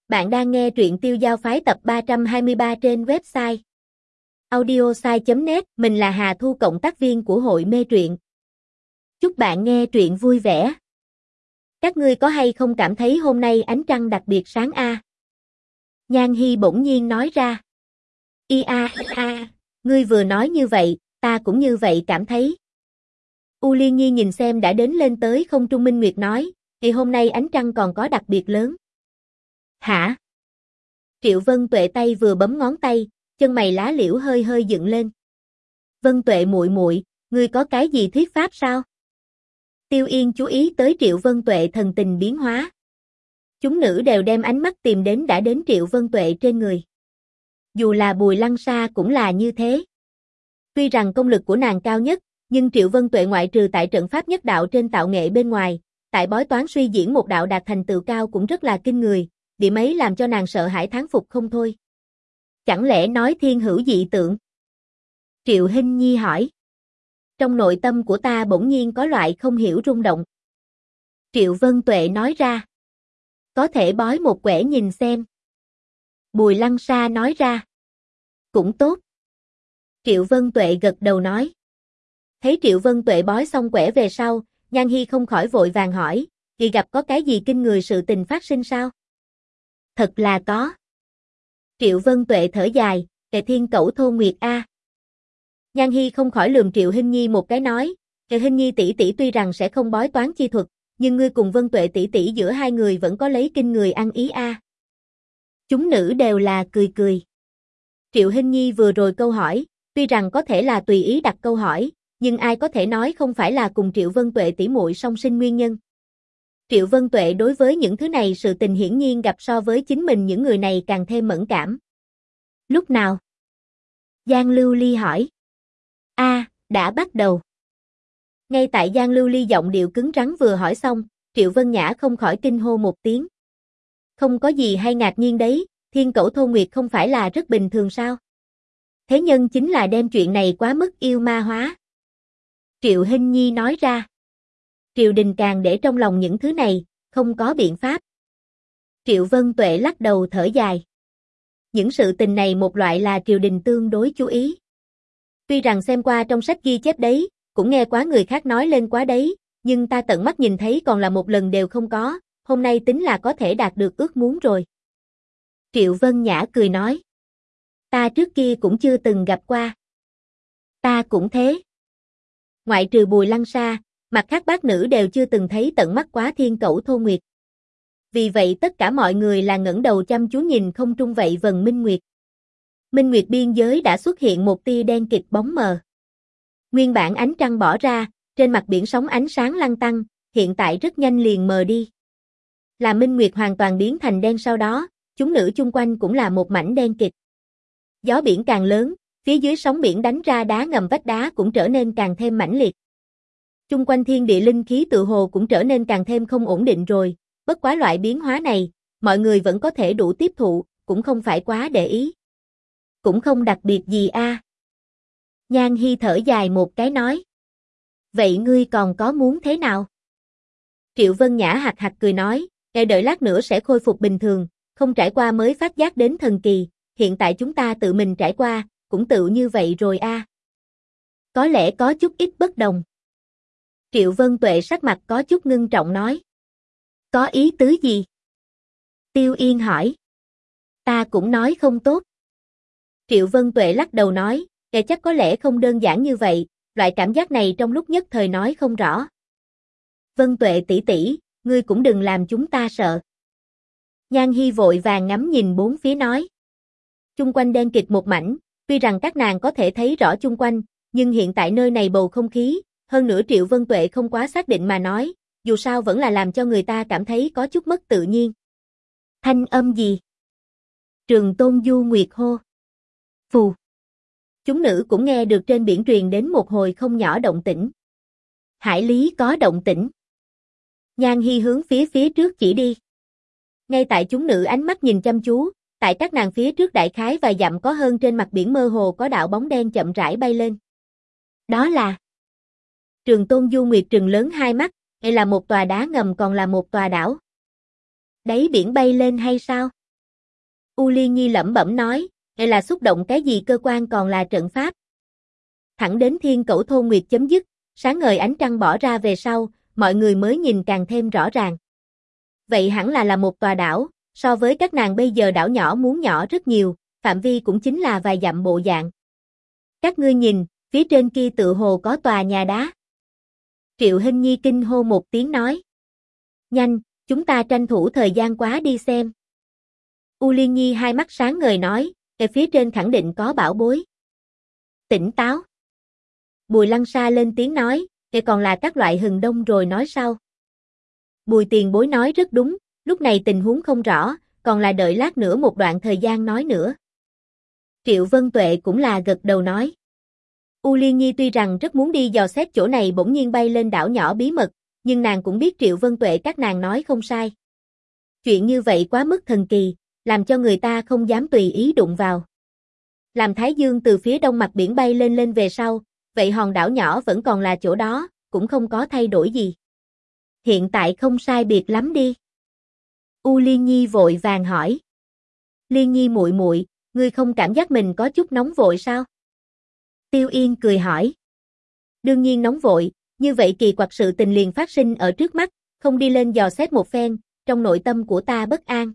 Bạn đang nghe truyện Tiêu Giao Phái tập 323 trên website audiosai.net. Mình là Hà Thu, cộng tác viên của hội mê truyện. Chúc bạn nghe truyện vui vẻ. Các ngươi có hay không cảm thấy hôm nay ánh trăng đặc biệt sáng a? Nhan Hi bỗng nhiên nói ra. Ngươi vừa nói như vậy, ta cũng như vậy cảm thấy. U Liên Nhi nhìn xem đã đến lên tới không trung minh nguyệt nói, thì hôm nay ánh trăng còn có đặc biệt lớn. Hả? Triệu Vân Tuệ tay vừa bấm ngón tay, chân mày lá liễu hơi hơi dựng lên. Vân Tuệ muội muội, ngươi có cái gì thuyết pháp sao? Tiêu Yên chú ý tới Triệu Vân Tuệ thần tình biến hóa. Chúng nữ đều đem ánh mắt tìm đến đã đến Triệu Vân Tuệ trên người. Dù là Bùi Lăng Sa cũng là như thế. Tuy rằng công lực của nàng cao nhất, nhưng Triệu Vân Tuệ ngoại trừ tại trận pháp nhất đạo trên tạo nghệ bên ngoài, tại bói toán suy diễn một đạo đạt thành tựu cao cũng rất là kinh người, điểm ấy làm cho nàng sợ hãi thán phục không thôi. Chẳng lẽ nói thiên hữu dị tượng? Triệu Hinh Nhi hỏi. Trong nội tâm của ta bỗng nhiên có loại không hiểu rung động. Triệu Vân Tuệ nói ra. Có thể bói một quẻ nhìn xem. Bùi Lăng Sa nói ra. Cũng tốt. Triệu Vân Tuệ gật đầu nói. Thấy Triệu Vân Tuệ bói xong quẻ về sau, Nhan Hi không khỏi vội vàng hỏi, kỳ gặp có cái gì kinh người sự tình phát sinh sao? Thật là có. Triệu Vân Tuệ thở dài, Kệ Thiên Cẩu Thôn Nguyệt a. Nhan Hi không khỏi lườm Triệu Hinh Nhi một cái nói, Kệ Hinh Nhi tỷ tỷ tuy rằng sẽ không bói toán chi thuật, nhưng ngươi cùng Vân Tuệ tỷ tỷ giữa hai người vẫn có lấy kinh người ăn ý a. Chúng nữ đều là cười cười. Triệu Hinh Nhi vừa rồi câu hỏi, tuy rằng có thể là tùy ý đặt câu hỏi, nhưng ai có thể nói không phải là cùng Triệu Vân Tuệ tỷ muội song sinh nguyên nhân. Triệu Vân Tuệ đối với những thứ này sự tình hiển nhiên gặp so với chính mình những người này càng thêm mẫn cảm. Lúc nào? Giang Lưu Ly hỏi. Đã bắt đầu. Ngay tại Giang Lưu Ly giọng điệu cứng rắn vừa hỏi xong, Triệu Vân Nhã không khỏi kinh hô một tiếng. Không có gì hay ngạc nhiên đấy, Thiên Cẩu Thôn Nguyệt không phải là rất bình thường sao? Thế nhân chính là đem chuyện này quá mức yêu ma hóa. Triệu Hinh Nhi nói ra. Triều đình càng để trong lòng những thứ này, không có biện pháp. Triệu Vân Tuệ lắc đầu thở dài. Những sự tình này một loại là triều đình tương đối chú ý. Tuy rằng xem qua trong sách ghi chép đấy, cũng nghe quá người khác nói lên quá đấy, nhưng ta tận mắt nhìn thấy còn là một lần đều không có, hôm nay tính là có thể đạt được ước muốn rồi. Triệu Vân Nhã cười nói. Ta trước kia cũng chưa từng gặp qua. Ta cũng thế. Ngoại trừ Bùi Lăng Sa, mặt khác bác nữ đều chưa từng thấy tận mắt quá Thiên Cẩu Thôn Nguyệt. Vì vậy tất cả mọi người là ngẩng đầu chăm chú nhìn không trung vậy vần minh nguyệt. Minh nguyệt biên giới đã xuất hiện một tia đen kịt bóng mờ. Nguyên bản ánh trăng bỏ ra, trên mặt biển sóng ánh sáng lăn tăn, hiện tại rất nhanh liền mờ đi. Là minh nguyệt hoàn toàn biến thành đen sau đó, chúng nữ chung quanh cũng là một mảnh đen kịt. Gió biển càng lớn, phía dưới sóng biển đánh ra đá ngầm vách đá cũng trở nên càng thêm mãnh liệt. Chung quanh thiên địa linh khí tự hồ cũng trở nên càng thêm không ổn định rồi, bất quá loại biến hóa này, mọi người vẫn có thể đủ tiếp thụ, cũng không phải quá để ý. Cũng không đặc biệt gì a. Nhan Hi thở dài một cái nói. Vậy ngươi còn có muốn thế nào? Triệu Vân Nhã hạc hạc cười nói, nghe đợi lát nữa sẽ khôi phục bình thường, không trải qua mới phát giác đến thần kỳ, hiện tại chúng ta tự mình trải qua, cũng tự như vậy rồi a. Có lẽ có chút ít bất đồng. Triệu Vân Tuệ sắc mặt có chút ngưng trọng nói. Có ý tứ gì? Tiêu Yên hỏi. Ta cũng nói không tốt. Triệu Vân Tuệ lắc đầu nói, chắc có lẽ không đơn giản như vậy, loại cảm giác này trong lúc nhất thời nói không rõ. Vân Tuệ tỷ tỷ, ngươi cũng đừng làm chúng ta sợ. Nhan Hi vội vàng ngắm nhìn bốn phía nói. Chung quanh đen kịt một mảnh, tuy rằng các nàng có thể thấy rõ chung quanh, nhưng hiện tại nơi này bầu không khí, hơn nữa Triệu Vân Tuệ không quá xác định mà nói, dù sao vẫn là làm cho người ta cảm thấy có chút mất tự nhiên. Thanh âm gì? Trường Tôn Du Nguyệt hô. Phù. Chúng nữ cũng nghe được trên biển truyền đến một hồi không nhỏ động tĩnh. Hải lý có động tĩnh. Nhan Hi hướng phía trước chỉ đi. Ngay tại chúng nữ ánh mắt nhìn chăm chú, tại các nàng phía trước đại khái vài dặm có hơn trên mặt biển mơ hồ có đạo bóng đen chậm rãi bay lên. Đó là Trường Tôn Du Nguyệt trừng lớn hai mắt, hay là một tòa đá ngầm còn là một tòa đảo? Đáy biển bay lên hay sao? U Liên Nhi lẩm bẩm nói, đây là xúc động cái gì cơ quan còn là trận pháp. Thẳng đến Thiên Cẩu Thôn Nguyệt chấm dứt, sáng ngời ánh trăng bỏ ra về sau, mọi người mới nhìn càng thêm rõ ràng. Vậy hẳn là một tòa đảo, so với các nàng bây giờ đảo nhỏ muốn nhỏ rất nhiều, phạm vi cũng chính là vài dặm bộ dạng. Các ngươi nhìn, phía trên kia tựa hồ có tòa nhà đá. Triệu Hinh Nhi kinh hô một tiếng nói. Nhanh, chúng ta tranh thủ thời gian quá đi xem. U Liên Nhi hai mắt sáng ngời nói, ở phía trên khẳng định có bảo bối. Tỉnh táo. Bùi Lăng Sa lên tiếng nói, còn là các loại hừng đông rồi nói sau. Bùi tiền bối nói rất đúng, lúc này tình huống không rõ, còn là đợi lát nữa một đoạn thời gian nói nữa. Triệu Vân Tuệ cũng là gật đầu nói. U Liên Nhi tuy rằng rất muốn đi dò xét chỗ này bỗng nhiên bay lên đảo nhỏ bí mật, nhưng nàng cũng biết Triệu Vân Tuệ các nàng nói không sai. Chuyện như vậy quá mức thần kỳ, làm cho người ta không dám tùy ý đụng vào. Làm Thái Dương từ phía đông mặt biển bay lên về sau, vậy hòn đảo nhỏ vẫn còn là chỗ đó, cũng không có thay đổi gì. Hiện tại không sai biệt lắm đi. U Liên Nhi vội vàng hỏi. Liên Nhi muội muội, ngươi không cảm giác mình có chút nóng vội sao? Tiêu Yên cười hỏi. Đương nhiên nóng vội, như vậy kỳ quặc sự tình liền phát sinh ở trước mắt, không đi lên dò xét một phen, trong nội tâm của ta bất an.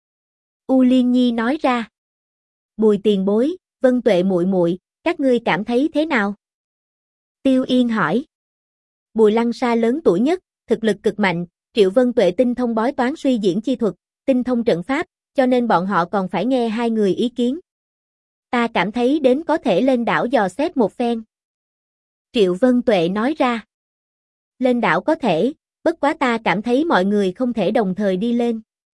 U Liên Nhi nói ra. Bùi tiền bối, Vân Tuệ muội muội, các ngươi cảm thấy thế nào? Tiêu Yên hỏi. Bùi Lăng Sa lớn tuổi nhất, thực lực cực mạnh, Triệu Vân Tuệ tinh thông bói toán suy diễn chi thuật, tinh thông trận pháp, cho nên bọn họ còn phải nghe hai người ý kiến. Ta cảm thấy đến có thể lên đảo dò xét một phen. Triệu Vân Tuệ nói ra. Lên đảo có thể, bất quá ta cảm thấy mọi người không thể đồng thời đi lên.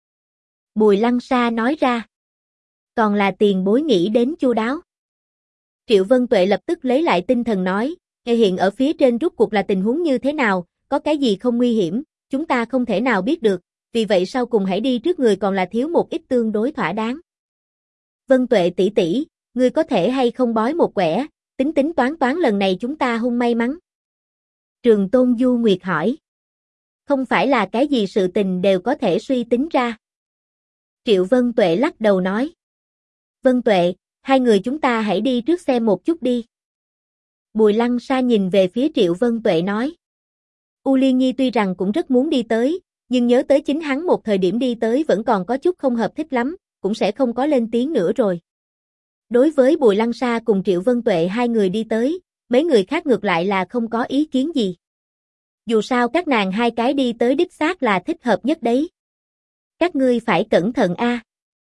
Bùi Lăng Sa nói ra. Còn là tiền bối nghĩ đến chu đáo. Triệu Vân Tuệ lập tức lấy lại tinh thần nói, hiện ở phía trên rút cuộc là tình huống như thế nào, có cái gì không nguy hiểm, chúng ta không thể nào biết được, vì vậy sau cùng hãy đi trước người còn là thiếu một ít tương đối thỏa đáng. Vân Tuệ tỷ tỷ, ngươi có thể hay không bói một quẻ, tính toán lần này chúng ta hung may mắn. Trường Tôn Du Nguyệt hỏi. Không phải là cái gì sự tình đều có thể suy tính ra. Triệu Vân Tuệ lắc đầu nói. Vân Tuệ, hai người chúng ta hãy đi trước xem một chút đi. Bùi Lăng Sa nhìn về phía Triệu Vân Tuệ nói. U Liên Nhi tuy rằng cũng rất muốn đi tới, nhưng nhớ tới chính hắn một thời điểm đi tới vẫn còn có chút không hợp thích lắm, cũng sẽ không có lên tiếng nữa rồi. Đối với Bùi Lăng Sa cùng Triệu Vân Tuệ hai người đi tới, mấy người khác ngược lại là không có ý kiến gì. Dù sao các nàng hai cái đi tới đích xác là thích hợp nhất đấy. Các ngươi phải cẩn thận a.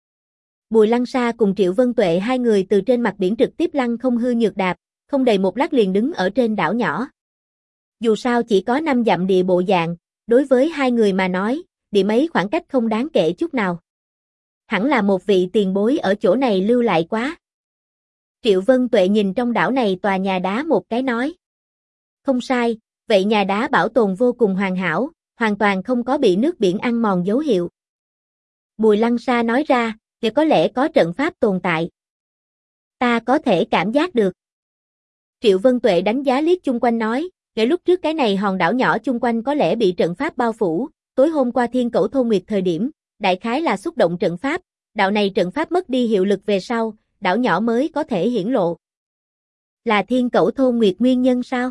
Bùi Lăng Sa cùng Triệu Vân Tuệ hai người từ trên mặt biển trực tiếp lăn không hư nhược đạp, không đầy một lát liền đứng ở trên đảo nhỏ. Dù sao chỉ có 5 dặm địa bộ dạng, đối với hai người mà nói, địa mấy khoảng cách không đáng kể chút nào. Hẳn là một vị tiền bối ở chỗ này lưu lại quá. Triệu Vân Tuệ nhìn trong đảo này tòa nhà đá một cái nói. Không sai, vậy nhà đá bảo tồn vô cùng hoàn hảo, hoàn toàn không có bị nước biển ăn mòn dấu hiệu. Bùi Lăng Sa nói ra, thì có lẽ có trận pháp tồn tại. Ta có thể cảm giác được. Triệu Vân Tuệ đánh giá liếc chung quanh nói, để lúc trước cái này hòn đảo nhỏ chung quanh có lẽ bị trận pháp bao phủ, tối hôm qua Thiên Cẩu Thôn Nguyệt thời điểm, đại khái là xúc động trận pháp, đạo này trận pháp mất đi hiệu lực về sau, đảo nhỏ mới có thể hiển lộ. Là Thiên Cẩu Thôn Nguyệt nguyên nhân sao?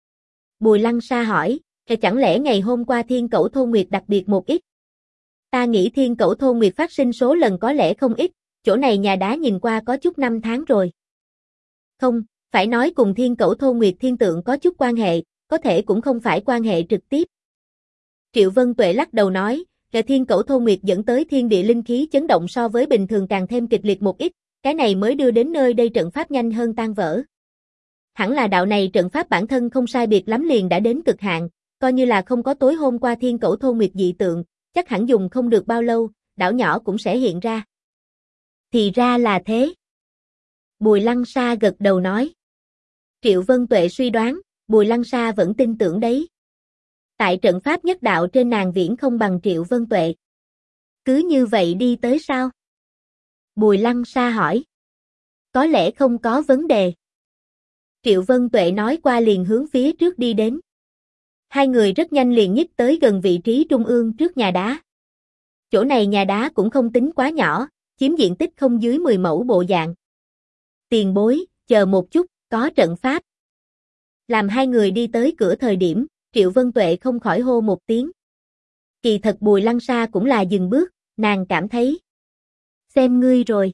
Bùi Lăng Sa hỏi, chẳng lẽ ngày hôm qua Thiên Cẩu Thôn Nguyệt đặc biệt một ít? Ta nghĩ Thiên Cẩu Thôn Nguyệt phát sinh số lần có lẽ không ít, chỗ này nhà đá nhìn qua có chút năm tháng rồi. Không, phải nói cùng Thiên Cẩu Thôn Nguyệt thiên tượng có chút quan hệ, có thể cũng không phải quan hệ trực tiếp. Triệu Vân Tuệ lắc đầu nói, Thiên Cẩu Thôn Nguyệt dẫn tới thiên địa linh khí chấn động so với bình thường càng thêm kịch liệt một ít, cái này mới đưa đến nơi đây trận pháp nhanh hơn tan vỡ. Hẳn là đạo này trận pháp bản thân không sai biệt lắm liền đã đến cực hạn, coi như là không có tối hôm qua Thiên Cẩu Thôn Nguyệt dị tượng, chắc hẳn dùng không được bao lâu, đảo nhỏ cũng sẽ hiện ra. Thì ra là thế. Bùi Lăng Sa gật đầu nói. Triệu Vân Tuệ suy đoán, Bùi Lăng Sa vẫn tin tưởng đấy. Tại trận pháp nhất đạo trên nàng viễn không bằng Triệu Vân Tuệ. Cứ như vậy đi tới sao? Bùi Lăng Sa hỏi. Có lẽ không có vấn đề. Triệu Vân Tuệ nói qua liền hướng phía trước đi đến. Hai người rất nhanh liền nhích tới gần vị trí trung ương trước nhà đá. Chỗ này nhà đá cũng không tính quá nhỏ, chiếm diện tích không dưới 10 mẫu bộ dạng. Tiền bối, chờ một chút, có trận pháp. Làm hai người đi tới cửa thời điểm, Triệu Vân Tuệ không khỏi hô một tiếng. Kỳ thật Bùi Lăng Sa cũng là dừng bước, nàng cảm thấy. Xem ngươi rồi.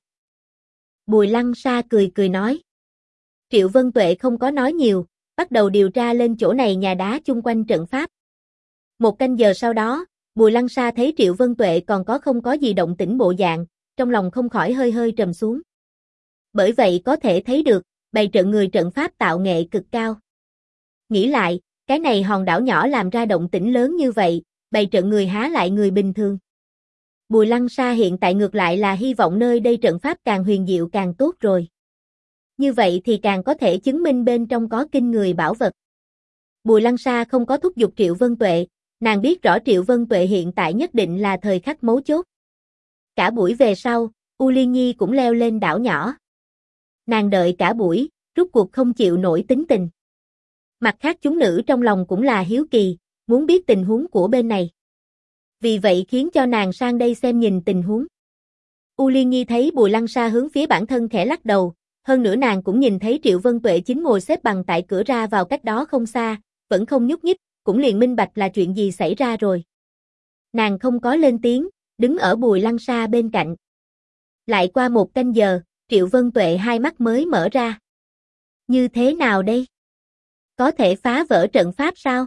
Bùi Lăng Sa cười cười nói. Triệu Vân Tuệ không có nói nhiều, bắt đầu điều tra lên chỗ này nhà đá chung quanh trận pháp. Một canh giờ sau đó, Bùi Lăng Sa thấy Triệu Vân Tuệ còn không có gì động tĩnh bộ dạng, trong lòng không khỏi hơi hơi trầm xuống. Bởi vậy có thể thấy được, bày trận người trận pháp tạo nghệ cực cao. Nghĩ lại, cái này hòn đảo nhỏ làm ra động tĩnh lớn như vậy, bày trận người há lại người bình thường. Bùi Lăng Sa hiện tại ngược lại là hy vọng nơi đây trận pháp càng huyền diệu càng tốt rồi. Như vậy thì càng có thể chứng minh bên trong có kinh người bảo vật. Bùi Lăng Sa không có thúc giục Triệu Vân Tuệ, nàng biết rõ Triệu Vân Tuệ hiện tại nhất định là thời khắc mấu chốt. Cả buổi về sau, U Liên Nhi cũng leo lên đảo nhỏ. Nàng đợi cả buổi, rút cuộc không chịu nổi tính tình. Mặt khác chúng nữ trong lòng cũng là hiếu kỳ, muốn biết tình huống của bên này. Vì vậy khiến cho nàng sang đây xem nhìn tình huống. U Liên Nhi thấy Bùi Lăng Sa hướng phía bản thân khẽ lắc đầu, hơn nữa nàng cũng nhìn thấy Triệu Vân Tuệ chính ngồi xếp bằng tại cửa ra vào cách đó không xa, vẫn không nhúc nhích, cũng liền minh bạch là chuyện gì xảy ra rồi. Nàng không có lên tiếng, đứng ở Bùi Lăng Sa bên cạnh. Lại qua một canh giờ, Triệu Vân Tuệ hai mắt mới mở ra. Như thế nào đây? Có thể phá vỡ trận pháp sao?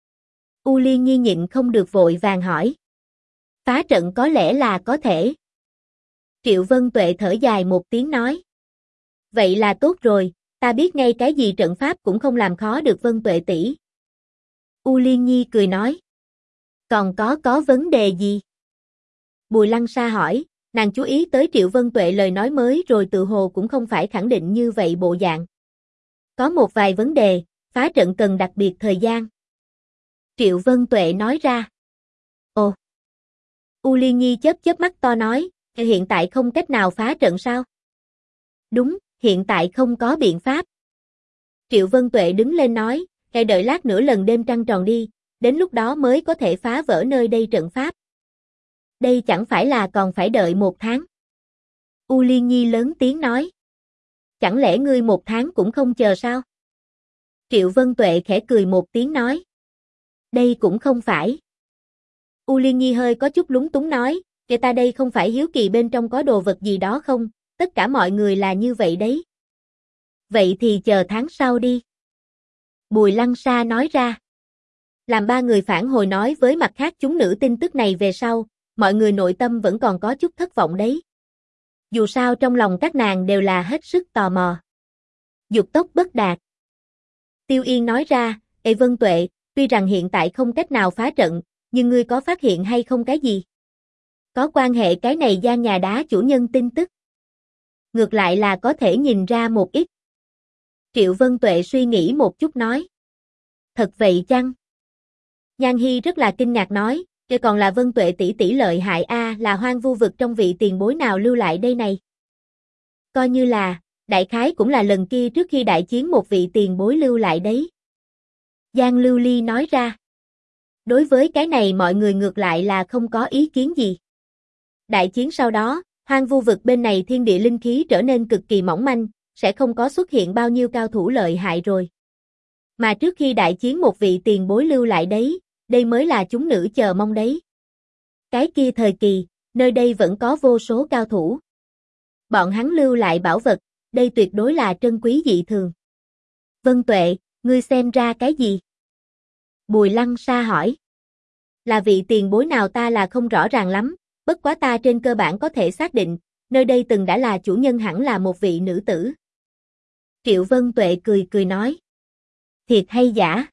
U Liên Nhi nhịn không được vội vàng hỏi. Phá trận có lẽ là có thể. Triệu Vân Tuệ thở dài một tiếng nói. Vậy là tốt rồi, ta biết ngay cái gì trận pháp cũng không làm khó được Vân Tuệ tỷ. U Liên Nhi cười nói. Còn có vấn đề gì? Bùi Lăng Sa hỏi, nàng chú ý tới Triệu Vân Tuệ lời nói mới rồi tự hồ cũng không phải khẳng định như vậy bộ dạng. Có một vài vấn đề, phá trận cần đặc biệt thời gian. Triệu Vân Tuệ nói ra. Ồ. U Liên Nhi chớp chớp mắt to nói, hiện tại không cách nào phá trận sao? Đúng, hiện tại không có biện pháp. Triệu Vân Tuệ đứng lên nói, đợi lát nữa lần đêm trăng tròn đi, đến lúc đó mới có thể phá vỡ nơi đây trận pháp. Đây chẳng phải là còn phải đợi 1 tháng. U Liên Nhi lớn tiếng nói. Chẳng lẽ ngươi 1 tháng cũng không chờ sao? Triệu Vân Tuệ khẽ cười một tiếng nói. Đây cũng không phải. U Liên Nhi hơi có chút lúng túng nói, kể ta đây không phải hiếu kỳ bên trong có đồ vật gì đó không, tất cả mọi người là như vậy đấy. Vậy thì chờ tháng sau đi. Bùi Lăng Sa nói ra. Làm ba người phản hồi nói với mặt khác chúng nữ tin tức này về sau, mọi người nội tâm vẫn còn có chút thất vọng đấy. Dù sao trong lòng các nàng đều là hết sức tò mò. Dục tốc bất đạt. Tiêu Yên nói ra, Ê Vân Tuệ, tuy rằng hiện tại không cách nào phá trận, nhưng ngươi có phát hiện hay không cái gì? Có quan hệ cái này gian nhà đá chủ nhân tin tức. Ngược lại là có thể nhìn ra một ít. Triệu Vân Tuệ suy nghĩ một chút nói. Thật vậy chăng? Nhan Hy rất là kinh ngạc nói, cái còn là Vân Tuệ tỷ tỷ lợi hại a, là hoang vu vực trong vị tiền bối nào lưu lại đây này? Coi như là, đại khái cũng là lần kia trước khi đại chiến một vị tiền bối lưu lại đấy. Giang Lưu Ly nói ra. Đối với cái này mọi người ngược lại là không có ý kiến gì. Đại chiến sau đó, hoang vu vực bên này thiên địa linh khí trở nên cực kỳ mỏng manh, sẽ không có xuất hiện bao nhiêu cao thủ lợi hại rồi. Mà trước khi đại chiến một vị tiền bối lưu lại đấy, đây mới là chúng nữ chờ mong đấy. Cái kia thời kỳ, nơi đây vẫn có vô số cao thủ. Bọn hắn lưu lại bảo vật, đây tuyệt đối là trân quý dị thường. Vân Tuệ, ngươi xem ra cái gì? Bùi Lăng Sa hỏi. Là vị tiền bối nào ta là không rõ ràng lắm, bất quá ta trên cơ bản có thể xác định, nơi đây từng đã là chủ nhân hẳn là một vị nữ tử. Triệu Vân Tuệ cười cười nói. Thiệt hay giả?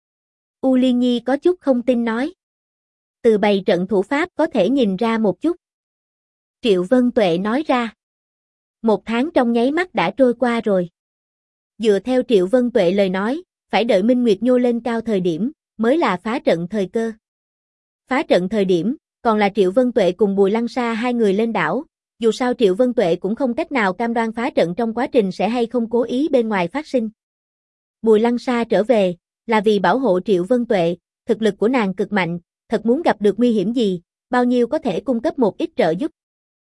U Liên Nhi có chút không tin nói. Từ bày trận thủ pháp có thể nhìn ra một chút. Triệu Vân Tuệ nói ra. 1 tháng trong nháy mắt đã trôi qua rồi. Dựa theo Triệu Vân Tuệ lời nói, phải đợi Minh Nguyệt nhô lên cao thời điểm, mới là phá trận thời cơ. Phá trận thời điểm, còn là Triệu Vân Tuệ cùng Bùi Lăng Sa hai người lên đảo, dù sao Triệu Vân Tuệ cũng không cách nào cam đoan phá trận trong quá trình sẽ hay không cố ý bên ngoài phát sinh. Bùi Lăng Sa trở về, là vì bảo hộ Triệu Vân Tuệ, thực lực của nàng cực mạnh, thật muốn gặp được nguy hiểm gì, bao nhiêu có thể cung cấp một ít trợ giúp.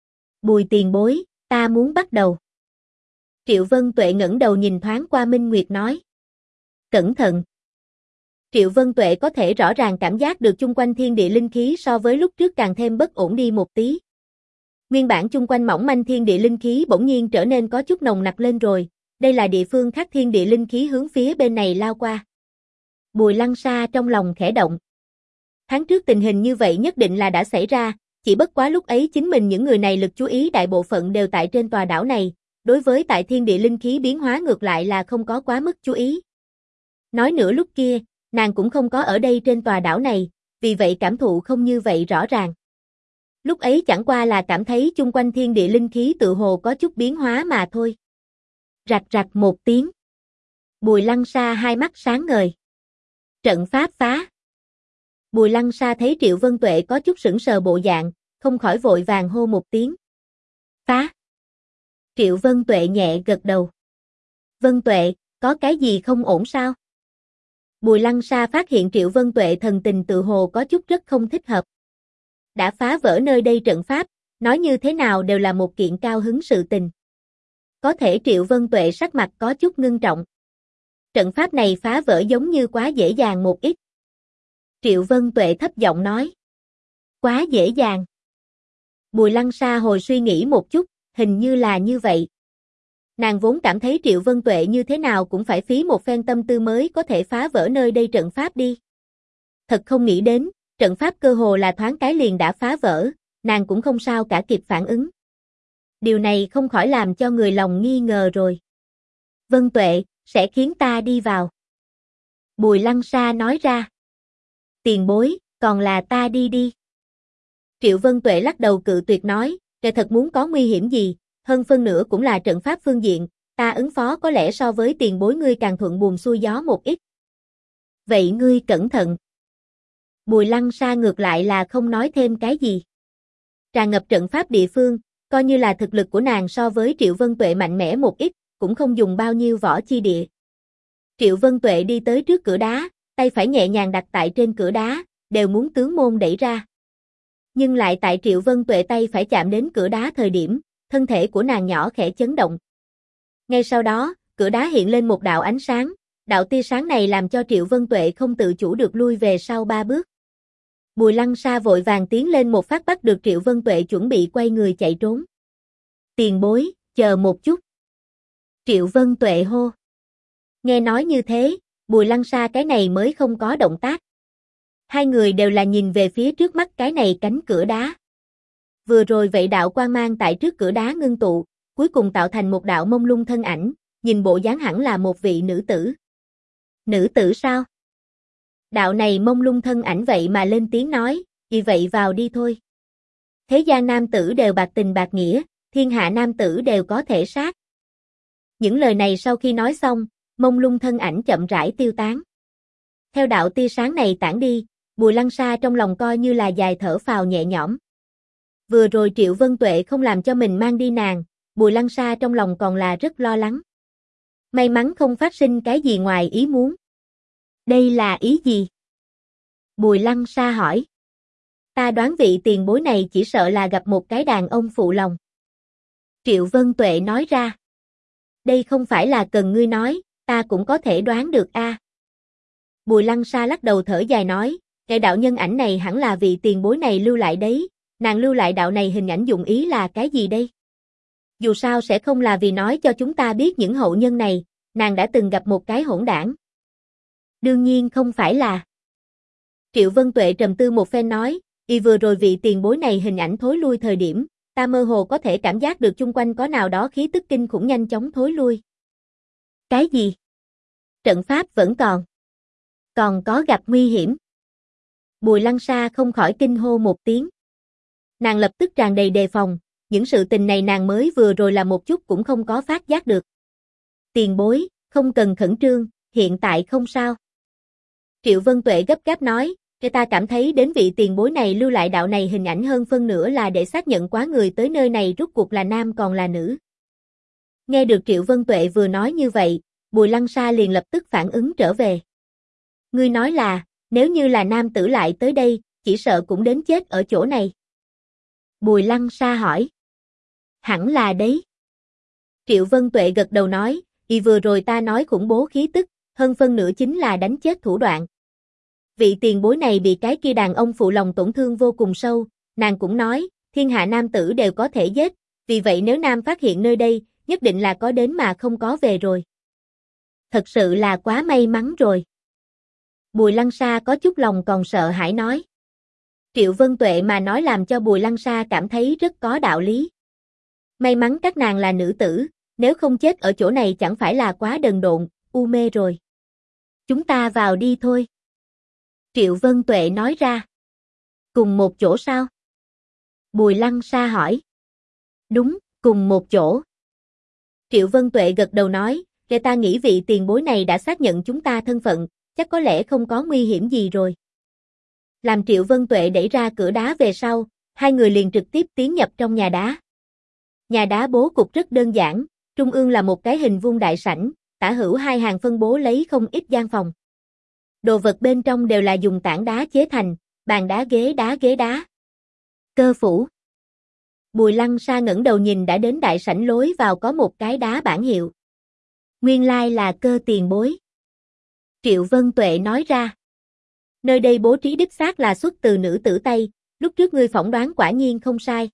Bùi tiền bối, ta muốn bắt đầu. Triệu Vân Tuệ ngẩng đầu nhìn thoáng qua Minh Nguyệt nói. Cẩn thận. Triệu Vân Tuệ có thể rõ ràng cảm giác được chung quanh thiên địa linh khí so với lúc trước càng thêm bất ổn đi một tí. Nguyên bản chung quanh mỏng manh thiên địa linh khí bỗng nhiên trở nên có chút nồng nặc lên rồi, đây là địa phương khác thiên địa linh khí hướng phía bên này lao qua. Bùi Lăng Sa trong lòng khẽ động. Tháng trước tình hình như vậy nhất định là đã xảy ra, chỉ bất quá lúc ấy chính mình những người này lực chú ý đại bộ phận đều tại trên tòa đảo này, đối với tại thiên địa linh khí biến hóa ngược lại là không có quá mức chú ý. Nói nữa lúc kia, nàng cũng không có ở đây trên tòa đảo này, vì vậy cảm thụ không như vậy rõ ràng. Lúc ấy chẳng qua là cảm thấy chung quanh thiên địa linh khí tự hồ có chút biến hóa mà thôi. Rạch rạch một tiếng. Bùi Lăng Sa hai mắt sáng ngời. Trận pháp phá. Bùi Lăng Sa thấy Triệu Vân Tuệ có chút sững sờ bộ dạng, không khỏi vội vàng hô một tiếng. Phá. Triệu Vân Tuệ nhẹ gật đầu. Vân Tuệ, có cái gì không ổn sao? Bùi Lăng Sa phát hiện Triệu Vân Tuệ thần tình tự hồ có chút rất không thích hợp. Đã phá vỡ nơi đây trận pháp, nói như thế nào đều là một kiện cao hứng sự tình. Có thể Triệu Vân Tuệ sắc mặt có chút ngưng trọng. Trận pháp này phá vỡ giống như quá dễ dàng một ít. Triệu Vân Tuệ thấp giọng nói. Quá dễ dàng. Bùi Lăng Sa hồi suy nghĩ một chút, hình như là như vậy. Nàng vốn cảm thấy Triệu Vân Tuệ như thế nào cũng phải phí một phen tâm tư mới có thể phá vỡ nơi đây trận pháp đi. Thật không nghĩ đến, trận pháp cơ hồ là thoáng cái liền đã phá vỡ, nàng cũng không sao cả kịp phản ứng. Điều này không khỏi làm cho người lòng nghi ngờ rồi. Vân Tuệ, sẽ khiến ta đi vào. Bùi Lăng Sa nói ra. Tiền bối, còn là ta đi đi. Triệu Vân Tuệ lắc đầu cự tuyệt nói, kẻ thật muốn có nguy hiểm gì, hơn phân nửa cũng là trận pháp phương diện, ta ứng phó có lẽ so với tiền bối ngươi càng thuận buồm xuôi gió một ít. Vậy ngươi cẩn thận. Bùi Lăng Sa ngược lại là không nói thêm cái gì. Tràn ngập trận pháp địa phương, coi như là thực lực của nàng so với Triệu Vân Tuệ mạnh mẽ một ít, cũng không dùng bao nhiêu võ chi địa. Triệu Vân Tuệ đi tới trước cửa đá, tay phải nhẹ nhàng đặt tại trên cửa đá, đều muốn tướng môn đẩy ra. Nhưng lại tại Triệu Vân Tuệ tay phải chạm đến cửa đá thời điểm, thân thể của nàng nhỏ khẽ chấn động. Ngay sau đó, cửa đá hiện lên một đạo ánh sáng, đạo tia sáng này làm cho Triệu Vân Tuệ không tự chủ được lui về sau 3 bước. Bùi Lăng Sa vội vàng tiến lên một phát bắt được Triệu Vân Tuệ chuẩn bị quay người chạy trốn. Tiền bối, chờ một chút. Triệu Vân Tuệ hô. Nghe nói như thế, Bùi Lăng Sa cái này mới không có động tác. Hai người đều là nhìn về phía trước mắt cái này cánh cửa đá. Vừa rồi vậy đạo quang mang tại trước cửa đá ngưng tụ, cuối cùng tạo thành một đạo mông lung thân ảnh, nhìn bộ dáng hẳn là một vị nữ tử. Nữ tử sao? Đạo này mông lung thân ảnh vậy mà lên tiếng nói, vì vậy vào đi thôi. Thế gian nam tử đều bạc tình bạc nghĩa, thiên hạ nam tử đều có thể sát. Những lời này sau khi nói xong, mông lung thân ảnh chậm rãi tiêu tán. Theo đạo tia sáng này tản đi, Bùi Lăng Sa trong lòng coi như là dài thở phào nhẹ nhõm. Vừa rồi Triệu Vân Tuệ không làm cho mình mang đi nàng, Bùi Lăng Sa trong lòng còn là rất lo lắng. May mắn không phát sinh cái gì ngoài ý muốn. Đây là ý gì? Bùi Lăng Sa hỏi. Ta đoán vị tiền bối này chỉ sợ là gặp một cái đàn ông phụ lòng. Triệu Vân Tuệ nói ra. Đây không phải là cần ngươi nói, ta cũng có thể đoán được a. Bùi Lăng Sa lắc đầu thở dài nói, cái đạo nhân ảnh này hẳn là vị tiền bối này lưu lại đấy, nàng lưu lại đạo này hình ảnh dụng ý là cái gì đây? Dù sao sẽ không là vì nói cho chúng ta biết những hậu nhân này, nàng đã từng gặp một cái hỗn đảng. Đương nhiên không phải là. Triệu Vân Tuệ trầm tư một phen nói, vừa rồi vị tiền bối này hình ảnh thối lui thời điểm, ta mơ hồ có thể cảm giác được chung quanh có nào đó khí tức kinh khủng nhanh chóng thối lui. Cái gì? Trận pháp vẫn còn có gặp nguy hiểm. Bùi Lăng Sa không khỏi kinh hô một tiếng. Nàng lập tức tràn đầy đề phòng, những sự tình này nàng mới vừa rồi là một chút cũng không có phát giác được. Tiền bối, không cần khẩn trương, hiện tại không sao. Triệu Vân Tuệ gấp gáp nói, ta cảm thấy đến vị tiền bối này lưu lại đạo này hình ảnh hơn phân nửa là để xác nhận quá người tới nơi này rốt cuộc là nam còn là nữ. Nghe được Triệu Vân Tuệ vừa nói như vậy, Bùi Lăng Sa liền lập tức phản ứng trở về. Ngươi nói là, nếu như là nam tử lại tới đây, chỉ sợ cũng đến chết ở chỗ này. Bùi Lăng Sa hỏi. Hẳn là đấy. Triệu Vân Tuệ gật đầu nói, vừa rồi ta nói khủng bố khí tức, hơn phân nửa chính là đánh chết thủ đoạn. Vị tiền bối này bị cái kia đàn ông phụ lòng tổn thương vô cùng sâu, nàng cũng nói, thiên hạ nam tử đều có thể giết, vì vậy nếu nam phát hiện nơi đây, nhất định là có đến mà không có về rồi. Thật sự là quá may mắn rồi. Bùi Lăng Sa có chút lòng còn sợ hãi nói. Triệu Vân Tuệ mà nói làm cho Bùi Lăng Sa cảm thấy rất có đạo lý. May mắn các nàng là nữ tử, nếu không chết ở chỗ này chẳng phải là quá đần độn, u mê rồi. Chúng ta vào đi thôi. Triệu Vân Tuệ nói ra. Cùng một chỗ sao? Bùi Lăng Sa hỏi. Đúng, cùng một chỗ. Triệu Vân Tuệ gật đầu nói, để ta nghĩ vị tiền bối này đã xác nhận chúng ta thân phận, chắc có lẽ không có nguy hiểm gì rồi. Làm Triệu Vân Tuệ đẩy ra cửa đá về sau, hai người liền trực tiếp tiến nhập trong nhà đá. Nhà đá bố cục rất đơn giản, trung ương là một cái hình vuông đại sảnh, tả hữu hai hàng phân bố lấy không ít gian phòng. Đồ vật bên trong đều là dùng tảng đá chế thành, bàn đá ghế đá. Cơ phủ. Bùi Lăng Sa ngẩng đầu nhìn đã đến đại sảnh lối vào có một cái đá bảng hiệu. Nguyên lai là Cơ tiền bối. Triệu Vân Tuệ nói ra. Nơi đây bố trí đích xác là xuất từ nữ tử Tây, lúc trước ngươi phỏng đoán quả nhiên không sai.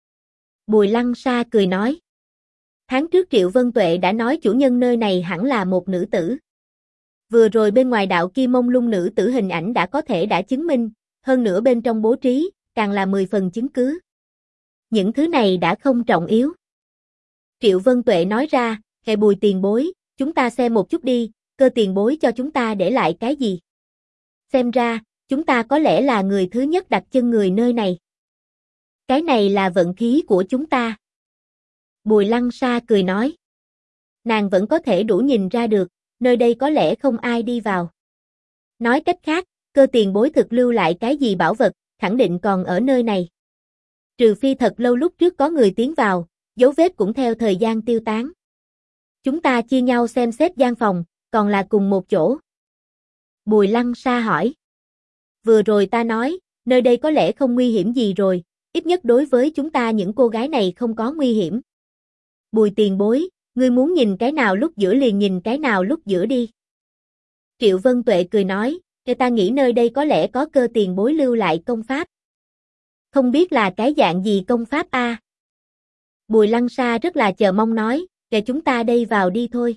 Bùi Lăng Sa cười nói. Tháng trước Triệu Vân Tuệ đã nói chủ nhân nơi này hẳn là một nữ tử. Vừa rồi bên ngoài đạo kia mông lung nữ tử hình ảnh đã có thể đã chứng minh, hơn nữa bên trong bố trí, càng là 10 phần chứng cứ. Những thứ này đã không trọng yếu. Triệu Vân Tuệ nói ra, hệ Bùi tiền bối, chúng ta xem một chút đi, Cơ tiền bối cho chúng ta để lại cái gì? Xem ra, chúng ta có lẽ là người thứ nhất đặt chân người nơi này. Cái này là vận khí của chúng ta. Bùi Lăng Sa cười nói. Nàng vẫn có thể đủ nhìn ra được, nơi đây có lẽ không ai đi vào. Nói cách khác, Cơ tiền bối thực lưu lại cái gì bảo vật, khẳng định còn ở nơi này. Trừ phi thật lâu lúc trước có người tiến vào, dấu vết cũng theo thời gian tiêu tán. Chúng ta chia nhau xem xét gian phòng, còn là cùng một chỗ. Bùi Lăng Sa hỏi. Vừa rồi ta nói, nơi đây có lẽ không nguy hiểm gì rồi, ít nhất đối với chúng ta những cô gái này không có nguy hiểm. Bùi tiền bối, ngươi muốn nhìn cái nào lúc giữa liền nhìn cái nào lúc giữa đi. Triệu Vân Tuệ cười nói, để ta nghĩ nơi đây có lẽ có Cơ tiền bối lưu lại công pháp. Không biết là cái dạng gì công pháp a? Bùi Lăng Sa rất là chờ mong nói, để chúng ta đây vào đi thôi.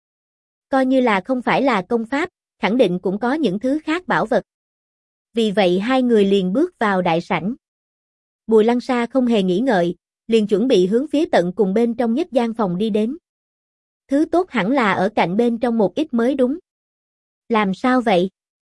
Coi như là không phải là công pháp, khẳng định cũng có những thứ khác bảo vật. Vì vậy hai người liền bước vào đại sảnh. Bùi Lăng Sa không hề nghĩ ngợi, liền chuẩn bị hướng phía tận cùng bên trong nhất gian phòng đi đến. Thứ tốt hẳn là ở cạnh bên trong một ít mới đúng. Làm sao vậy?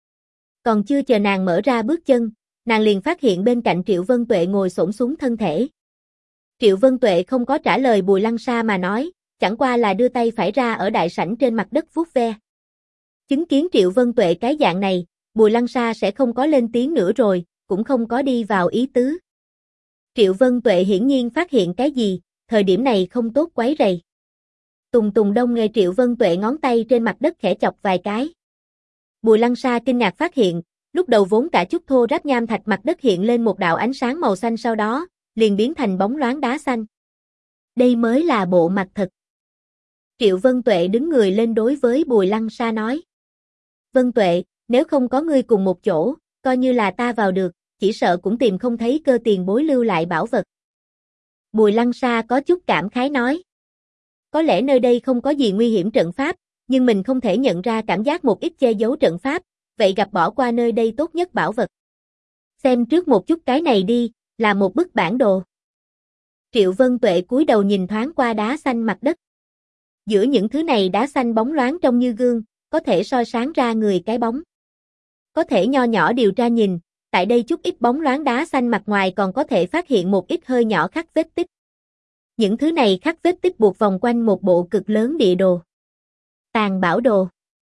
Còn chưa chờ nàng mở ra bước chân, nàng liền phát hiện bên cạnh Triệu Vân Tuệ ngồi xổm xuống thân thể. Triệu Vân Tuệ không có trả lời Bùi Lăng Sa mà nói, chẳng qua là đưa tay phải ra ở đại sảnh trên mặt đất vuốt ve. Chứng kiến Triệu Vân Tuệ cái dạng này, Bùi Lăng Sa sẽ không có lên tiếng nữa rồi, cũng không có đi vào ý tứ. Triệu Vân Tuệ hiển nhiên phát hiện cái gì, thời điểm này không tốt quấy rầy. Tùng tùng đông nghe Triệu Vân Tuệ ngón tay trên mặt đất khẽ chọc vài cái. Bùi Lăng Sa kinh ngạc phát hiện, lúc đầu vốn cả chút thô ráp nham thạch mặt đất hiện lên một đạo ánh sáng màu xanh sau đó, liền biến thành bóng loáng đá xanh. Đây mới là bộ mặt thật. Triệu Vân Tuệ đứng người lên đối với Bùi Lăng Sa nói. Vân Tuệ, nếu không có ngươi cùng một chỗ, coi như là ta vào được, chỉ sợ cũng tìm không thấy Cơ tiền bối lưu lại bảo vật. Bùi Lăng Sa có chút cảm khái nói. Có lẽ nơi đây không có gì nguy hiểm trận pháp, nhưng mình không thể nhận ra cảm giác một ít che giấu trận pháp, vậy gặp bỏ qua nơi đây tốt nhất bảo vật. Xem trước một chút cái này đi, là một bức bản đồ. Triệu Vân Tuệ cúi đầu nhìn thoáng qua đá xanh mặt đất. Giữa những thứ này đá xanh bóng loáng trông như gương, có thể soi sáng ra người cái bóng. Có thể nho nhỏ điều tra nhìn, tại đây chút ít bóng loáng đá xanh mặt ngoài còn có thể phát hiện một ít hơi nhỏ khắc vết tích. Những thứ này khắc vết tích buộc vòng quanh một bộ cực lớn địa đồ. Tàng bảo đồ.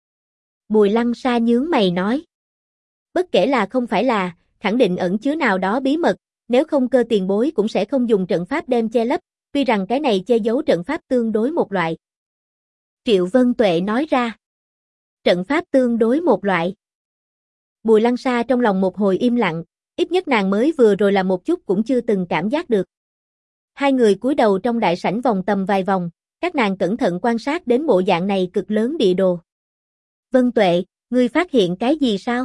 Bùi Lăng Sa nhướng mày nói. Bất kể là không phải là, khẳng định ẩn chứa nào đó bí mật, nếu không Cơ tiền bối cũng sẽ không dùng trận pháp đem che lấp, tuy rằng cái này che giấu trận pháp tương đối một loại. Triệu Vân Tuệ nói ra. Trận pháp tương đối một loại. Bùi Lăng Sa trong lòng một hồi im lặng, ít nhất nàng mới vừa rồi là một chút cũng chưa từng cảm giác được. Hai người cúi đầu trong đại sảnh vòng tầm vài vòng, các nàng cẩn thận quan sát đến bộ dạng này cực lớn địa đồ. Vân Tuệ, ngươi phát hiện cái gì sao?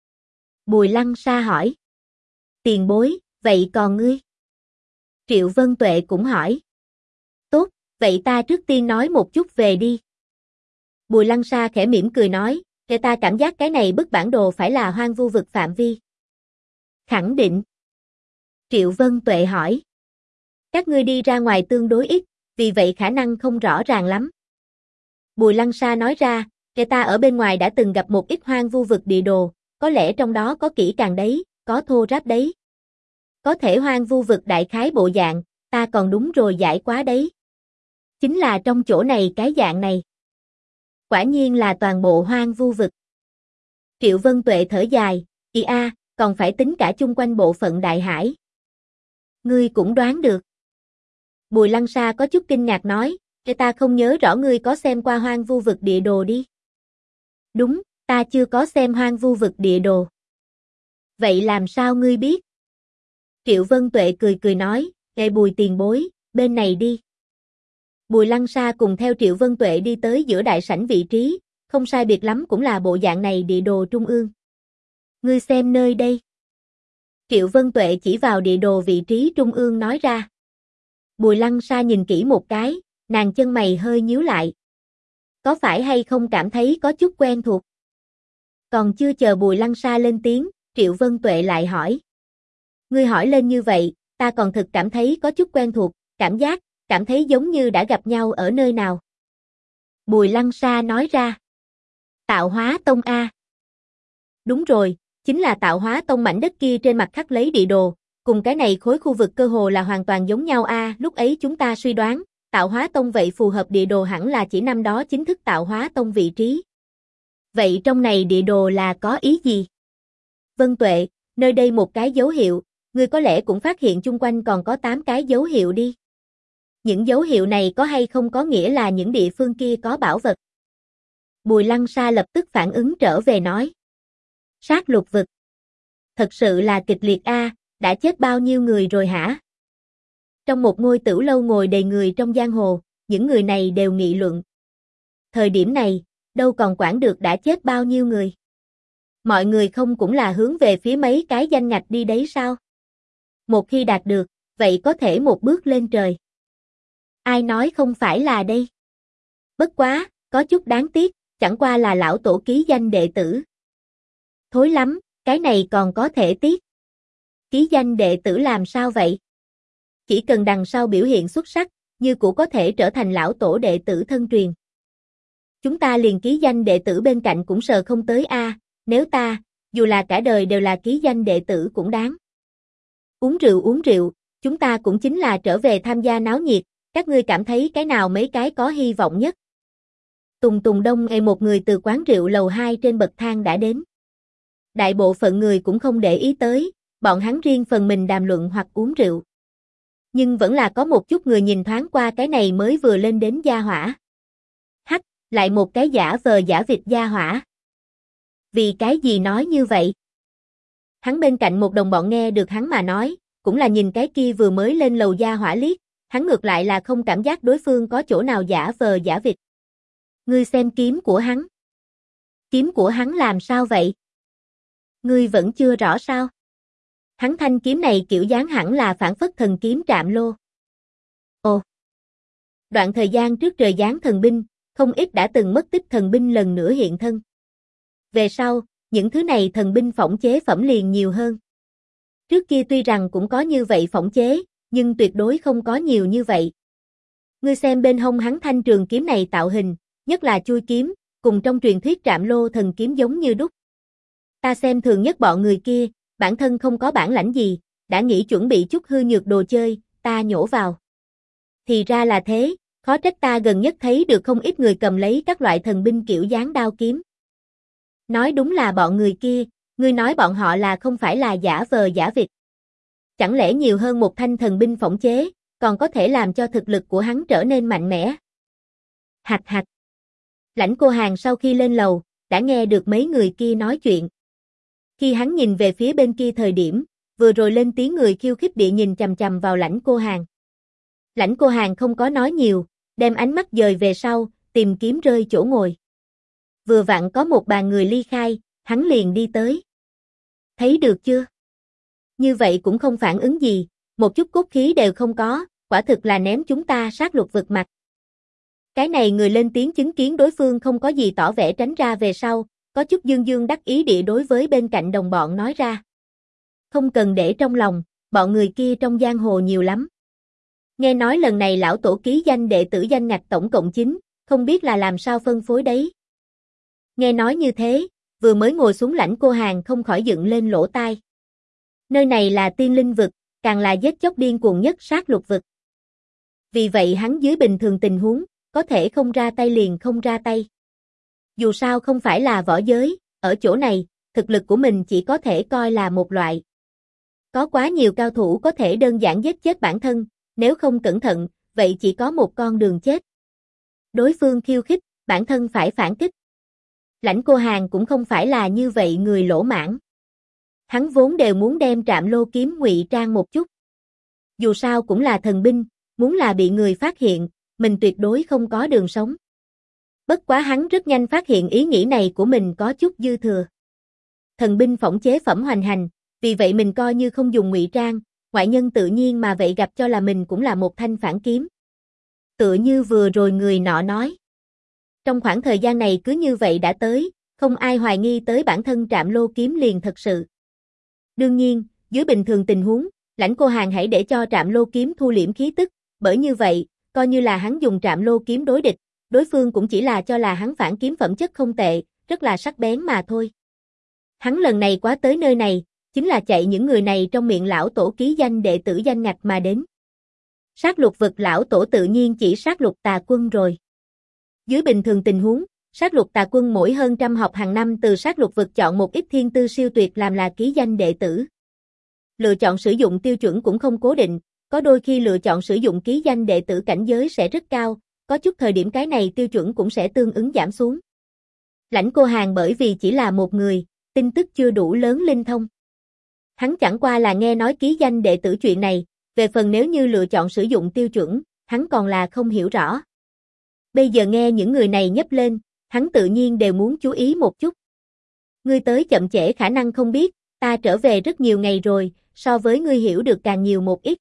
Bùi Lăng Sa hỏi. Tiền bối, vậy còn ngươi? Triệu Vân Tuệ cũng hỏi. Tốt, vậy ta trước tiên nói một chút về đi. Bùi Lăng Sa khẽ mỉm cười nói, để ta cảm giác cái này bức bản đồ phải là hoang vu vực phạm vi. Khẳng định. Triệu Vân Tuệ hỏi. Các ngươi đi ra ngoài tương đối ít, vì vậy khả năng không rõ ràng lắm. Bùi Lăng Sa nói ra, để ta ở bên ngoài đã từng gặp một ít hoang vu vực địa đồ, có lẽ trong đó có kỹ càng đấy, có thô ráp đấy. Có thể hoang vu vực đại khái bộ dạng, ta còn đúng rồi giải quá đấy. Chính là trong chỗ này cái dạng này. Quả nhiên là toàn bộ hoang vu vực. Triệu Vân Tuệ thở dài, còn phải tính cả chung quanh bộ phận đại hải. Ngươi cũng đoán được. Bùi Lăng Sa có chút kinh ngạc nói, ta không nhớ rõ ngươi có xem qua hoang vu vực địa đồ đi. Đúng, ta chưa có xem hoang vu vực địa đồ. Vậy làm sao ngươi biết? Triệu Vân Tuệ cười cười nói, Bùi tiền bối, bên này đi. Bùi Lăng Sa cùng theo Triệu Vân Tuệ đi tới giữa đại sảnh vị trí, không sai biệt lắm cũng là bộ dạng này địa đồ trung ương. Ngươi xem nơi đây. Triệu Vân Tuệ chỉ vào địa đồ vị trí trung ương nói ra. Bùi Lăng Sa nhìn kỹ một cái, nàng chân mày hơi nhíu lại. Có phải hay không cảm thấy có chút quen thuộc? Còn chưa chờ Bùi Lăng Sa lên tiếng, Triệu Vân Tuệ lại hỏi. Ngươi hỏi lên như vậy, ta còn thực cảm thấy có chút quen thuộc, cảm thấy giống như đã gặp nhau ở nơi nào. Bùi Lăng Sa nói ra. Tạo Hóa Tông A. Đúng rồi, chính là Tạo Hóa Tông mảnh đất kia trên mặt khắc lấy địa đồ, cùng cái này khối khu vực cơ hồ là hoàn toàn giống nhau a. Lúc ấy chúng ta suy đoán, Tạo Hóa Tông vậy phù hợp địa đồ hẳn là chỉ năm đó chính thức Tạo Hóa Tông vị trí. Vậy trong này địa đồ là có ý gì? Vân Tuệ, nơi đây một cái dấu hiệu, ngươi có lẽ cũng phát hiện chung quanh còn có 8 cái dấu hiệu đi. Những dấu hiệu này có hay không có nghĩa là những địa phương kia có bảo vật? Bùi Lăng Sa lập tức phản ứng trở về nói. Sát lục vực. Thật sự là kịch liệt a, đã chết bao nhiêu người rồi hả? Trong một ngôi tửu lâu ngồi đầy người trong giang hồ, những người này đều nghị luận. Thời điểm này, đâu còn quản được đã chết bao nhiêu người. Mọi người không cũng là hướng về phía mấy cái danh ngạch đi đấy sao? Một khi đạt được, vậy có thể một bước lên trời. Ai nói không phải là đây? Bất quá, có chút đáng tiếc, chẳng qua là lão tổ ký danh đệ tử. Thối lắm, cái này còn có thể tiếc. Ký danh đệ tử làm sao vậy? Chỉ cần đằng sau biểu hiện xuất sắc, như cũ có thể trở thành lão tổ đệ tử thân truyền. Chúng ta liền ký danh đệ tử bên cạnh cũng sờ không tới a, nếu ta, dù là cả đời đều là ký danh đệ tử cũng đáng. Uống rượu, chúng ta cũng chính là trở về tham gia náo nhiệt, các ngươi cảm thấy cái nào mấy cái có hy vọng nhất? Tùng Tùng Đông một người từ quán rượu lầu 2 trên bậc thang đã đến. Đại bộ phận người cũng không để ý tới, bọn hắn riêng phần mình đàm luận hoặc uống rượu. Nhưng vẫn là có một chút người nhìn thoáng qua cái này mới vừa lên đến gia hỏa. Hắc, lại một cái giả vờ giả vịt gia hỏa. Vì cái gì nói như vậy? Hắn bên cạnh một đồng bọn nghe được hắn mà nói, cũng là nhìn cái kia vừa mới lên lầu gia hỏa liếc, hắn ngược lại là không cảm giác đối phương có chỗ nào giả vờ giả vịt. Ngươi xem kiếm của hắn. Kiếm của hắn làm sao vậy? Ngươi vẫn chưa rõ sao? Hắn thanh kiếm này kiểu dáng hẳn là phản phất thần kiếm Trạm Lô. Ồ! Đoạn thời gian trước trời giáng thần binh, không ít đã từng mất tích thần binh lần nữa hiện thân. Về sau, những thứ này thần binh phỏng chế phẩm liền nhiều hơn. Trước kia tuy rằng cũng có như vậy phỏng chế, nhưng tuyệt đối không có nhiều như vậy. Ngươi xem bên hông hắn thanh trường kiếm này tạo hình, nhất là chui kiếm, cùng trong truyền thuyết Trạm Lô thần kiếm giống như đúc. Ta xem thường nhất bọn người kia, bản thân không có bản lãnh gì, đã nghĩ chuẩn bị chút hư nhược đồ chơi, ta nhổ vào. Thì ra là thế, khó trách ta gần nhất thấy được không ít người cầm lấy các loại thần binh kiểu dáng đao kiếm. Nói đúng là bọn người kia, ngươi nói bọn họ là không phải là giả vờ giả vịt. Chẳng lẽ nhiều hơn một thanh thần binh phỏng chế, còn có thể làm cho thực lực của hắn trở nên mạnh mẽ. Hạch hạch. Lãnh Cô Hàn sau khi lên lầu, đã nghe được mấy người kia nói chuyện. Khi hắn nhìn về phía bên kia thời điểm, vừa rồi lên tiếng người khiêu khích địa nhìn chằm chằm vào Lãnh Cô Hàn. Lãnh Cô Hàn không có nói nhiều, đem ánh mắt dời về sau, tìm kiếm rơi chỗ ngồi. Vừa vặn có một bàn người ly khai, hắn liền đi tới. Thấy được chưa? Như vậy cũng không phản ứng gì, một chút cốt khí đều không có, quả thực là ném chúng ta sát lục vực mặt. Cái này người lên tiếng chứng kiến đối phương không có gì tỏ vẻ tránh ra về sau, có chút dương dương đắc ý địa đối với bên cạnh đồng bọn nói ra. Không cần để trong lòng, bọn người kia trong giang hồ nhiều lắm. Nghe nói lần này lão tổ ký danh đệ tử danh ngạch tổng cộng 9, không biết là làm sao phân phối đấy. Nghe nói như thế, vừa mới ngồi xuống Lãnh Cô Hàn không khỏi dựng lên lỗ tai. Nơi này là tiên linh vực, càng là giết chóc điên cuồng nhất sát lục vực. Vì vậy hắn dưới bình thường tình huống, có thể không ra tay liền không ra tay. Dù sao không phải là võ giới, ở chỗ này, thực lực của mình chỉ có thể coi là một loại. Có quá nhiều cao thủ có thể đơn giản giết chết bản thân, nếu không cẩn thận, vậy chỉ có một con đường chết. Đối phương khiêu khích, bản thân phải phản kích. Lãnh Cô Hàn cũng không phải là như vậy người lỗ mãn. Hắn vốn đều muốn đem Trạm Lô kiếm ngụy trang một chút. Dù sao cũng là thần binh, muốn là bị người phát hiện, mình tuyệt đối không có đường sống. Bất quá hắn rất nhanh phát hiện ý nghĩ này của mình có chút dư thừa. Thần binh phỏng chế phẩm hoành hành, vì vậy mình coi như không dùng ngụy trang, ngoại nhân tự nhiên mà vậy gặp cho là mình cũng là một thanh phản kiếm. Tựa như vừa rồi người nọ nói. Trong khoảng thời gian này cứ như vậy đã tới, không ai hoài nghi tới bản thân Trạm Lô kiếm liền thật sự. Đương nhiên, dưới bình thường tình huống, Lãnh Cô Hàn hãy để cho Trạm Lô kiếm thu liễm khí tức, bởi như vậy, coi như là hắn dùng Trạm Lô kiếm đối địch, đối phương cũng chỉ là cho là hắn phản kiếm phẩm chất không tệ, rất là sắc bén mà thôi. Hắn lần này quá tới nơi này, chính là chạy những người này trong miệng lão tổ ký danh đệ tử danh ngạch mà đến. Sát lục vực lão tổ tự nhiên chỉ sát lục tà quân rồi. Dưới bình thường tình huống, sát lục tà quân mỗi hơn trăm học hàng năm từ sát lục vực chọn một ít thiên tư siêu tuyệt làm là ký danh đệ tử. Lựa chọn sử dụng tiêu chuẩn cũng không cố định, có đôi khi lựa chọn sử dụng ký danh đệ tử cảnh giới sẽ rất cao, có chút thời điểm cái này tiêu chuẩn cũng sẽ tương ứng giảm xuống. Lãnh Cô Hàn bởi vì chỉ là một người, tin tức chưa đủ lớn linh thông. Hắn chẳng qua là nghe nói ký danh đệ tử chuyện này, về phần nếu như lựa chọn sử dụng tiêu chuẩn, hắn còn là không hiểu rõ. Bây giờ nghe những người này nhấp lên, hắn tự nhiên đều muốn chú ý một chút. Ngươi tới chậm trễ khả năng không biết, ta trở về rất nhiều ngày rồi, so với ngươi hiểu được càng nhiều một ít.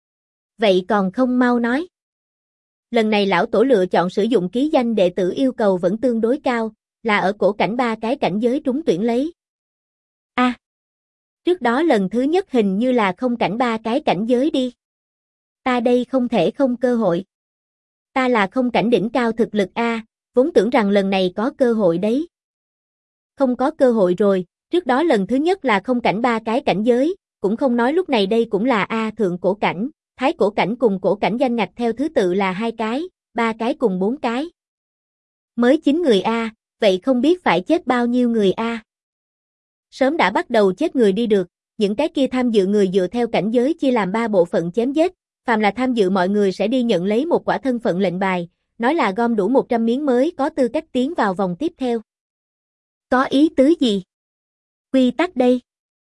Vậy còn không mau nói. Lần này lão tổ lựa chọn sử dụng ký danh đệ tử yêu cầu vẫn tương đối cao, là ở cổ cảnh 3 cái cảnh giới trúng tuyển lấy. Trước đó lần thứ nhất hình như là không cảnh 3 cái cảnh giới đi. Ta đây không thể không cơ hội. Ta là không cảnh đỉnh cao thực lực A, vốn tưởng rằng lần này có cơ hội đấy. Không có cơ hội rồi, trước đó lần thứ nhất là không cảnh 3 cái cảnh giới, cũng không nói lúc này đây cũng là A thượng cổ cảnh, thái cổ cảnh cùng cổ cảnh danh ngạch theo thứ tự là 2 cái, 3 cái cùng 4 cái. Mới 9 người A, vậy không biết phải chết bao nhiêu người A. Sớm đã bắt đầu chết người đi được, những cái kia tham dự người dựa theo cảnh giới chia làm 3 bộ phận chém giết, phàm là tham dự mọi người sẽ đi nhận lấy một quả thân phận lệnh bài, nói là gom đủ 100 miếng mới có tư cách tiến vào vòng tiếp theo. Có ý tứ gì? Quy tắc đây.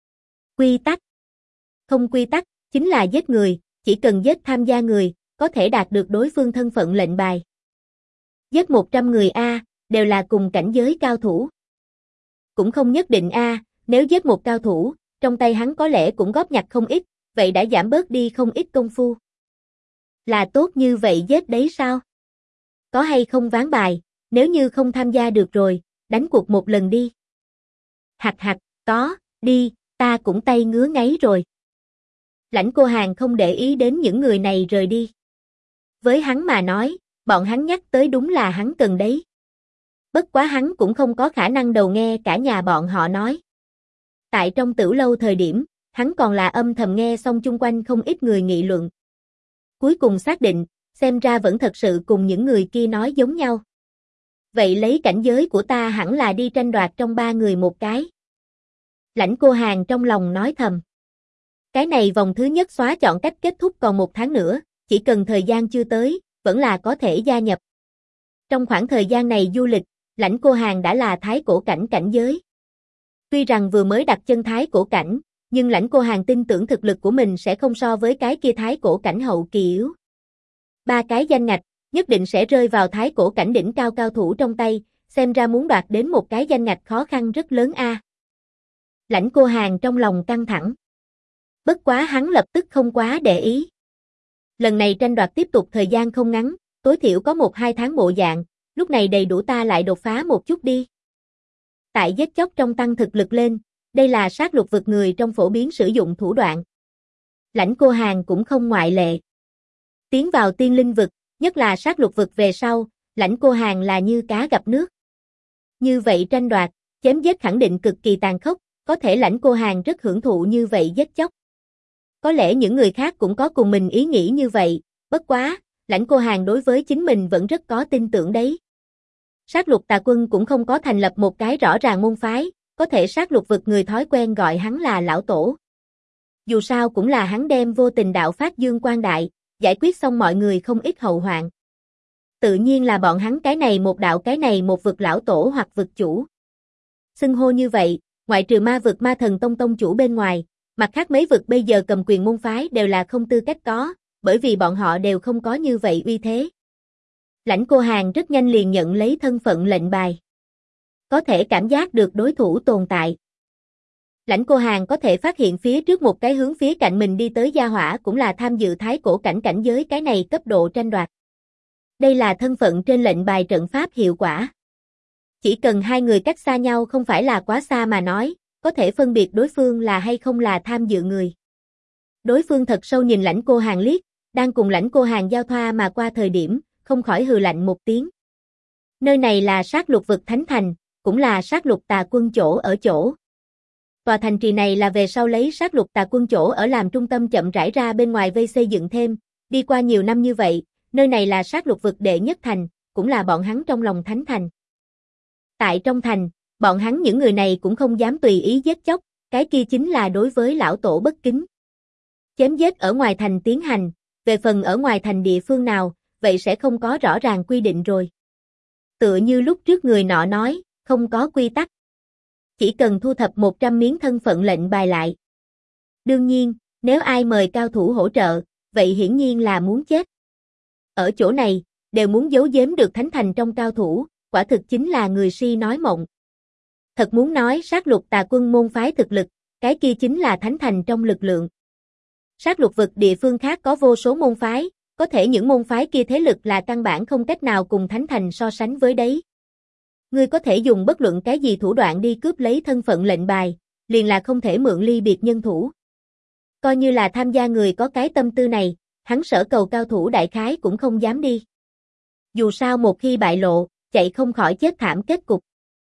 Quy tắc. Không quy tắc, chính là giết người, chỉ cần giết tham gia người, có thể đạt được đối phương thân phận lệnh bài. Giết 100 người A, đều là cùng cảnh giới cao thủ. Cũng không nhất định A, nếu giết một cao thủ, trong tay hắn có lẽ cũng góp nhặt không ít, vậy đã giảm bớt đi không ít công phu. Là tốt như vậy giết đấy sao? Có hay không ván bài, nếu như không tham gia được rồi, đánh cuộc một lần đi. Hạch, có, đi, ta cũng tay ngứa ngáy rồi. Lãnh Cô Hàn không để ý đến những người này rời đi. Với hắn mà nói, bọn hắn nhắc tới đúng là hắn cần đấy. Bất quá hắn cũng không có khả năng đầu nghe cả nhà bọn họ nói. Tại trong tửu lâu thời điểm, hắn còn là âm thầm nghe xong chung quanh không ít người nghị luận. Cuối cùng xác định, xem ra vẫn thật sự cùng những người kia nói giống nhau. Vậy lấy cảnh giới của ta hẳn là đi tranh đoạt trong 3 người một cái. Lãnh Cô Hàn trong lòng nói thầm. Cái này vòng thứ nhất xóa chọn cách kết thúc còn 1 tháng nữa, chỉ cần thời gian chưa tới, vẫn là có thể gia nhập. Trong khoảng thời gian này du lịch, Lãnh Cô Hàn đã là thái cổ cảnh cảnh giới. Tuy rằng vừa mới đặt chân thái cổ cảnh, nhưng Lãnh Cô Hàn tin tưởng thực lực của mình sẽ không so với cái kia thái cổ cảnh hậu kỳ yếu. 3 cái danh ngạch, nhất định sẽ rơi vào thái cổ cảnh đỉnh cao cao thủ trong tay, xem ra muốn đoạt đến một cái danh ngạch khó khăn rất lớn a. Lãnh Cô Hàn trong lòng căng thẳng. Bất quá hắn lập tức không quá để ý. Lần này tranh đoạt tiếp tục thời gian không ngắn, tối thiểu có 1-2 tháng bộ dạng, lúc này đầy đủ ta lại đột phá một chút đi. Tại giết chóc trong tăng thực lực lên, đây là sát lục vực người trong phổ biến sử dụng thủ đoạn. Lãnh Cô Hàn cũng không ngoại lệ. Tiến vào tiên linh vực, nhất là sát lục vực về sau, Lãnh Cô Hàn là như cá gặp nước. Như vậy tranh đoạt, chém giết khẳng định cực kỳ tàn khốc, có thể Lãnh Cô Hàn rất hưởng thụ như vậy giết chóc. Có lẽ những người khác cũng có cùng mình ý nghĩ như vậy, bất quá, Lãnh Cô Hàn đối với chính mình vẫn rất có tin tưởng đấy. Sát lục tà quân cũng không có thành lập một cái rõ ràng môn phái, có thể sát lục vực người thói quen gọi hắn là lão tổ. Dù sao cũng là hắn đem vô tình đạo phát dương quang đại, giải quyết xong mọi người không ít hậu hoạn. Tự nhiên là bọn hắn cái này một đạo cái này một vực lão tổ hoặc vực chủ. Xưng hô như vậy, ngoại trừ ma vực ma thần tông tông chủ bên ngoài, mặt khác mấy vực bây giờ cầm quyền môn phái đều là không tư cách có, bởi vì bọn họ đều không có như vậy uy thế. Lãnh Cô Hàn rất nhanh liền nhận lấy thân phận lệnh bài. Có thể cảm giác được đối thủ tồn tại. Lãnh Cô Hàn có thể phát hiện phía trước một cái hướng phía cạnh mình đi tới gia hỏa cũng là tham dự thái cổ cảnh cảnh giới cái này cấp độ tranh đoạt. Đây là thân phận trên lệnh bài trận pháp hiệu quả. Chỉ cần hai người cách xa nhau không phải là quá xa mà nói, có thể phân biệt đối phương là hay không là tham dự người. Đối phương thật sâu nhìn Lãnh Cô Hàn liếc, đang cùng Lãnh Cô Hàn giao thoa mà qua thời điểm, không khỏi hừ lạnh một tiếng. Nơi này là sát lục vực Thánh Thành, cũng là sát lục tà quân chỗ ở chỗ. Tòa thành trì này là về sau lấy sát lục tà quân chỗ ở làm trung tâm chậm rãi ra bên ngoài vây xây dựng thêm, đi qua nhiều năm như vậy, nơi này là sát lục vực đệ nhất thành, cũng là bọn hắn trong lòng Thánh Thành. Tại trong thành, bọn hắn những người này cũng không dám tùy ý giết chóc, cái kia chính là đối với lão tổ bất kính. Chém giết ở ngoài thành tiến hành, về phần ở ngoài thành địa phương nào, vậy sẽ không có rõ ràng quy định rồi. Tựa như lúc trước người nọ nói, không có quy tắc. Chỉ cần thu thập 100 miếng thân phận lệnh bài lại. Đương nhiên, nếu ai mời cao thủ hỗ trợ, vậy hiển nhiên là muốn chết. Ở chỗ này, đều muốn giấu giếm được Thánh Thành trong cao thủ, quả thực chính là người si nói mộng. Thật muốn nói sát lục tà quân môn phái thực lực, cái kia chính là Thánh Thành trong lực lượng. Sát lục vực địa phương khác có vô số môn phái, có thể những môn phái kia thế lực là căn bản không cách nào cùng Thánh Thành so sánh với đấy. Ngươi có thể dùng bất luận cái gì thủ đoạn đi cướp lấy thân phận lệnh bài, liền là không thể mượn ly biệt nhân thủ. Coi như là tham gia người có cái tâm tư này, hắn sở cầu cao thủ đại khái cũng không dám đi. Dù sao một khi bại lộ, chạy không khỏi chết thảm kết cục.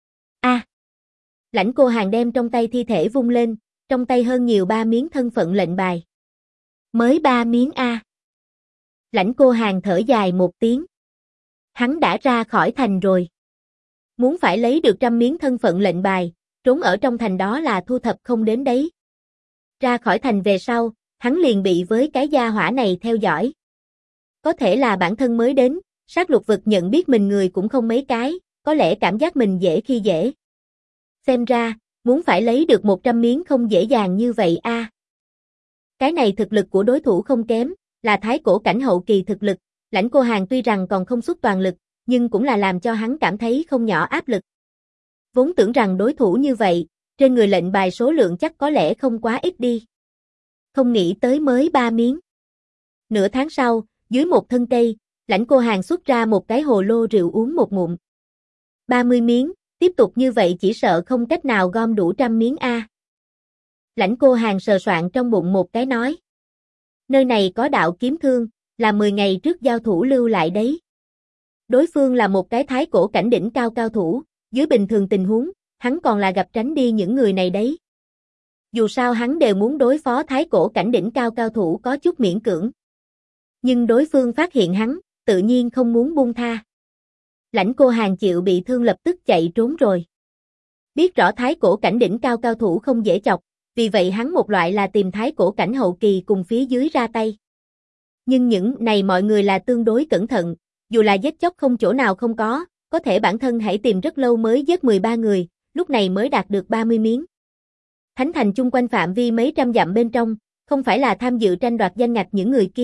Lãnh Cô Hàn đem trong tay thi thể vung lên, trong tay hơn nhiều 3 miếng thân phận lệnh bài. Mới 3 miếng a. Lãnh Cô Hàn thở dài một tiếng. Hắn đã ra khỏi thành rồi. Muốn phải lấy được 100 miếng thân phận lệnh bài, trốn ở trong thành đó là thu thập không đến đấy. Ra khỏi thành về sau, hắn liền bị với cái gia hỏa này theo dõi. Có thể là bản thân mới đến, sát lục vực nhận biết mình người cũng không mấy cái, có lẽ cảm giác mình dễ khi dễ. Xem ra, muốn phải lấy được 100 miếng không dễ dàng như vậy a. Cái này thực lực của đối thủ không kém, là thái cổ cảnh hậu kỳ thực lực, Lãnh Cô Hàn tuy rằng còn không xuất toàn lực, nhưng cũng là làm cho hắn cảm thấy không nhỏ áp lực. Vốn tưởng rằng đối thủ như vậy, trên người lệnh bài số lượng chắc có lẽ không quá ít đi. Không nghĩ tới mới 3 miếng. Nửa tháng sau, dưới một thân cây, Lãnh Cô Hàn xuất ra một cái hồ lô rượu uống một ngụm. 30 miếng, tiếp tục như vậy chỉ sợ không cách nào gom đủ 100 miếng a. Lãnh Cô Hàn sờ soạn trong bụng một cái nói. Nơi này có đạo kiếm thương, là 10 ngày trước giao thủ lưu lại đấy. Đối phương là một cái thái cổ cảnh đỉnh cao cao thủ, dưới bình thường tình huống, hắn còn là gặp tránh đi những người này đấy. Dù sao hắn đều muốn đối phó thái cổ cảnh đỉnh cao cao thủ có chút miễn cưỡng. Nhưng đối phương phát hiện hắn, tự nhiên không muốn buông tha. Lãnh Cô Hàn chịu bị thương lập tức chạy trốn rồi. Biết rõ thái cổ cảnh đỉnh cao cao thủ không dễ chọc, vì vậy hắn một loại là tìm thái cổ cảnh hậu kỳ cùng phía dưới ra tay. Nhưng những này mọi người là tương đối cẩn thận, dù là giết chóc không chỗ nào không có thể bản thân hãy tìm rất lâu mới giết 13 người, lúc này mới đạt được 30 miếng. Thánh Thành chung quanh phạm vi mấy trăm dặm bên trong, không phải là tham dự tranh đoạt danh ngạch những người kia,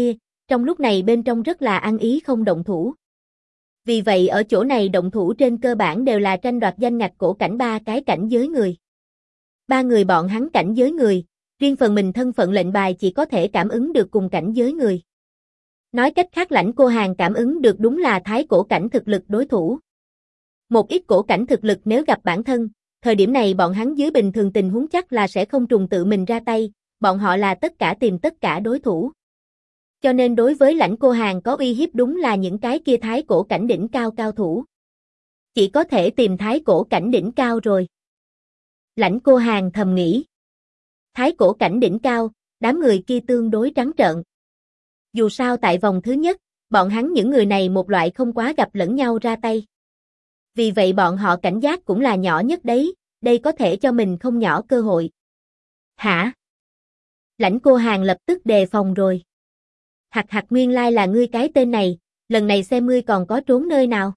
trong lúc này bên trong rất là ăn ý không động thủ. Vì vậy ở chỗ này động thủ trên cơ bản đều là tranh đoạt danh ngạch cổ cảnh 3 cái cảnh giới người. 3 người bọn hắn cảnh giới người, riêng phần mình thân phận lệnh bài chỉ có thể cảm ứng được cùng cảnh giới người. Nói cách khác Lãnh Cô Hàn cảm ứng được đúng là thái cổ cảnh thực lực đối thủ. Một ít cổ cảnh thực lực nếu gặp bản thân, thời điểm này bọn hắn dưới bình thường tình huống chắc là sẽ không trùng tự mình ra tay, bọn họ là tất cả tìm tất cả đối thủ. Cho nên đối với Lãnh Cô Hàn có uy hiếp đúng là những cái kia thái cổ cảnh đỉnh cao cao thủ. Chỉ có thể tìm thái cổ cảnh đỉnh cao rồi. Lãnh Cô Hàn thầm nghĩ. Thái cổ cảnh đỉnh cao, đám người kia tương đối trắng trợn. Dù sao tại vòng thứ nhất, bọn hắn những người này một loại không quá gặp lẫn nhau ra tay. Vì vậy bọn họ cảnh giác cũng là nhỏ nhất đấy, đây có thể cho mình không nhỏ cơ hội. Hả? Lãnh Cô Hàn lập tức đề phòng rồi. Hạc nguyên lai là ngươi cái tên này, lần này xem ngươi còn có trốn nơi nào.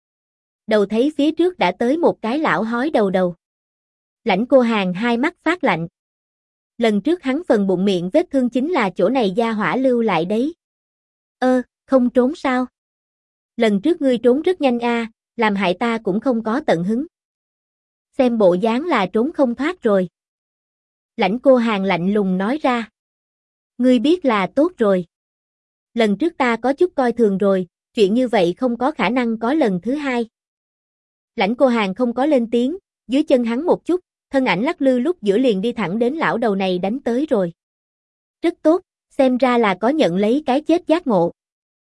Đầu thấy phía trước đã tới một cái lão hói đầu. Lãnh Cô Hàn hai mắt phát lạnh. Lần trước hắn phần bụng miệng vết thương chính là chỗ này gia hỏa lưu lại đấy. Không trốn sao? Lần trước ngươi trốn rất nhanh a, làm hại ta cũng không có tận hứng. Xem bộ dáng là trốn không thoát rồi. Lãnh Cô Hàn lạnh lùng nói ra. Ngươi biết là tốt rồi. Lần trước ta có chút coi thường rồi, chuyện như vậy không có khả năng có lần thứ hai. Lãnh Cô Hàn không có lên tiếng, dưới chân hắn một chút, thân ảnh lắc lư lúc giữa liền đi thẳng đến lão đầu này đánh tới rồi. Rất tốt, xem ra là có nhận lấy cái chết giác ngộ.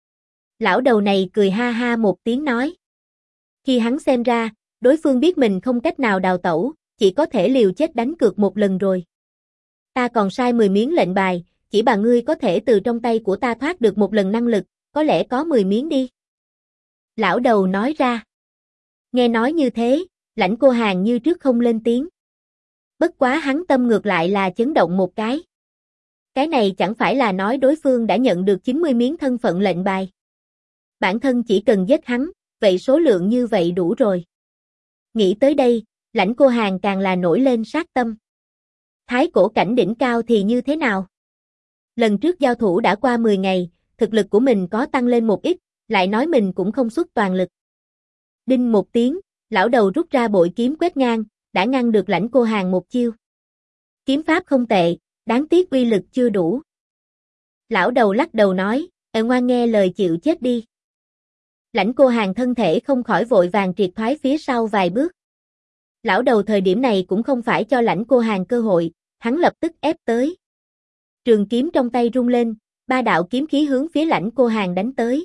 Lão đầu này cười ha ha một tiếng nói. Khi hắn xem ra, đối phương biết mình không cách nào đào tẩu, chỉ có thể liều chết đánh cược một lần rồi. Ta còn sai 10 miếng lệnh bài, chỉ bà ngươi có thể từ trong tay của ta thoát được một lần năng lực, có lẽ có 10 miếng đi. Lão đầu nói ra. Nghe nói như thế, Lãnh Cô Hàn như trước không lên tiếng. Bất quá hắn tâm ngược lại là chấn động một cái. Cái này chẳng phải là nói đối phương đã nhận được 90 miếng thân phận lệnh bài. Bản thân chỉ cần giết hắn, vậy số lượng như vậy đủ rồi. Nghĩ tới đây, Lãnh Cô Hàn càng là nổi lên sát tâm. Thái cổ cảnh đỉnh cao thì như thế nào? Lần trước giao thủ đã qua 10 ngày, thực lực của mình có tăng lên một ít, lại nói mình cũng không xuất toàn lực. Đinh một tiếng, lão đầu rút ra bội kiếm quét ngang, đã ngăn được Lãnh Cô Hàn một chiêu. Kiếm pháp không tệ, đáng tiếc uy lực chưa đủ. Lão đầu lắc đầu nói, ngoan nghe lời chịu chết đi. Lãnh Cô Hàn thân thể không khỏi vội vàng triệt thoái phía sau vài bước. Lão đầu thời điểm này cũng không phải cho Lãnh Cô Hàn cơ hội, hắn lập tức ép tới. Trường kiếm trong tay rung lên, 3 đạo kiếm khí hướng phía Lãnh Cô Hàn đánh tới.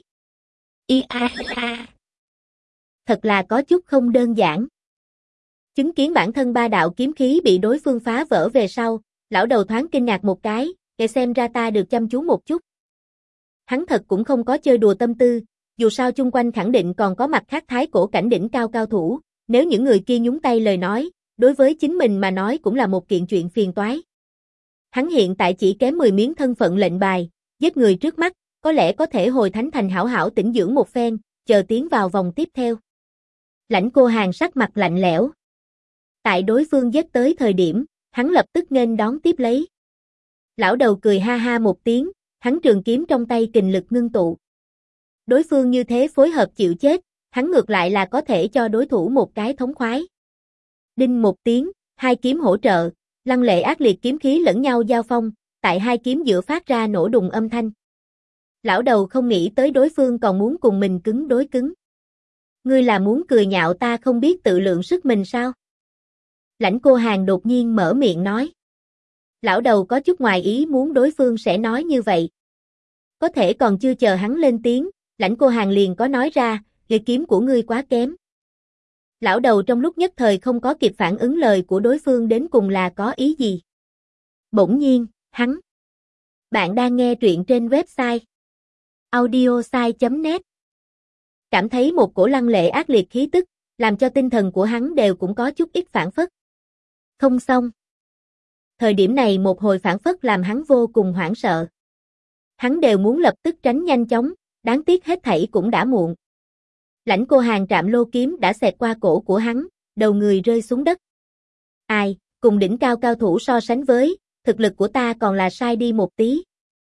Thật là có chút không đơn giản. Chứng kiến bản thân 3 đạo kiếm khí bị đối phương phá vỡ về sau, lão đầu thoáng kinh ngạc một cái, để xem ra ta được chăm chú một chút. Hắn thật cũng không có chơi đùa tâm tư, dù sao chung quanh khẳng định còn có mặt khác thái cổ cảnh đỉnh cao cao thủ, nếu những người kia nhúng tay lời nói, đối với chính mình mà nói cũng là một kiện chuyện phiền toái. Hắn hiện tại chỉ kém 10 miếng thân phận lệnh bài, giết người trước mắt, có lẽ có thể hồi thánh thành hảo hảo tĩnh dưỡng một phen, chờ tiến vào vòng tiếp theo. Lãnh Cô Hàn sắc mặt lạnh lẽo. Tại đối phương giết tới thời điểm, hắn lập tức nghênh đón tiếp lấy. Lão đầu cười ha ha một tiếng, hắn trường kiếm trong tay kình lực ngưng tụ. Đối phương như thế phối hợp chịu chết, hắn ngược lại là có thể cho đối thủ một cái thống khoái. Đinh một tiếng, hai kiếm hỗ trợ, lăng lệ ác liệt kiếm khí lẫn nhau giao phong, tại hai kiếm giữa phát ra nổ đùng âm thanh. Lão đầu không nghĩ tới đối phương còn muốn cùng mình cứng đối cứng. Ngươi là muốn cười nhạo ta không biết tự lượng sức mình sao? Lãnh Cô Hàn đột nhiên mở miệng nói. Lão đầu có chút ngoài ý muốn đối phương sẽ nói như vậy. Có thể còn chưa chờ hắn lên tiếng, Lãnh Cô Hàn liền có nói ra, nghề kiếm của ngươi quá kém. Lão đầu trong lúc nhất thời không có kịp phản ứng lời của đối phương đến cùng là có ý gì. Bỗng nhiên, hắn. Bạn đang nghe truyện trên website audiosai.net. Cảm thấy một cổ lăng lệ ác liệt khí tức, làm cho tinh thần của hắn đều cũng có chút ít phản phất. Không xong. Thời điểm này một hồi phản phất làm hắn vô cùng hoảng sợ. Hắn đều muốn lập tức tránh nhanh chóng, đáng tiếc hết thảy cũng đã muộn. Lãnh Cô Hàn trạm lô kiếm đã xẹt qua cổ của hắn, đầu người rơi xuống đất. Ai, cùng đỉnh cao cao thủ so sánh với, thực lực của ta còn là sai đi một tí.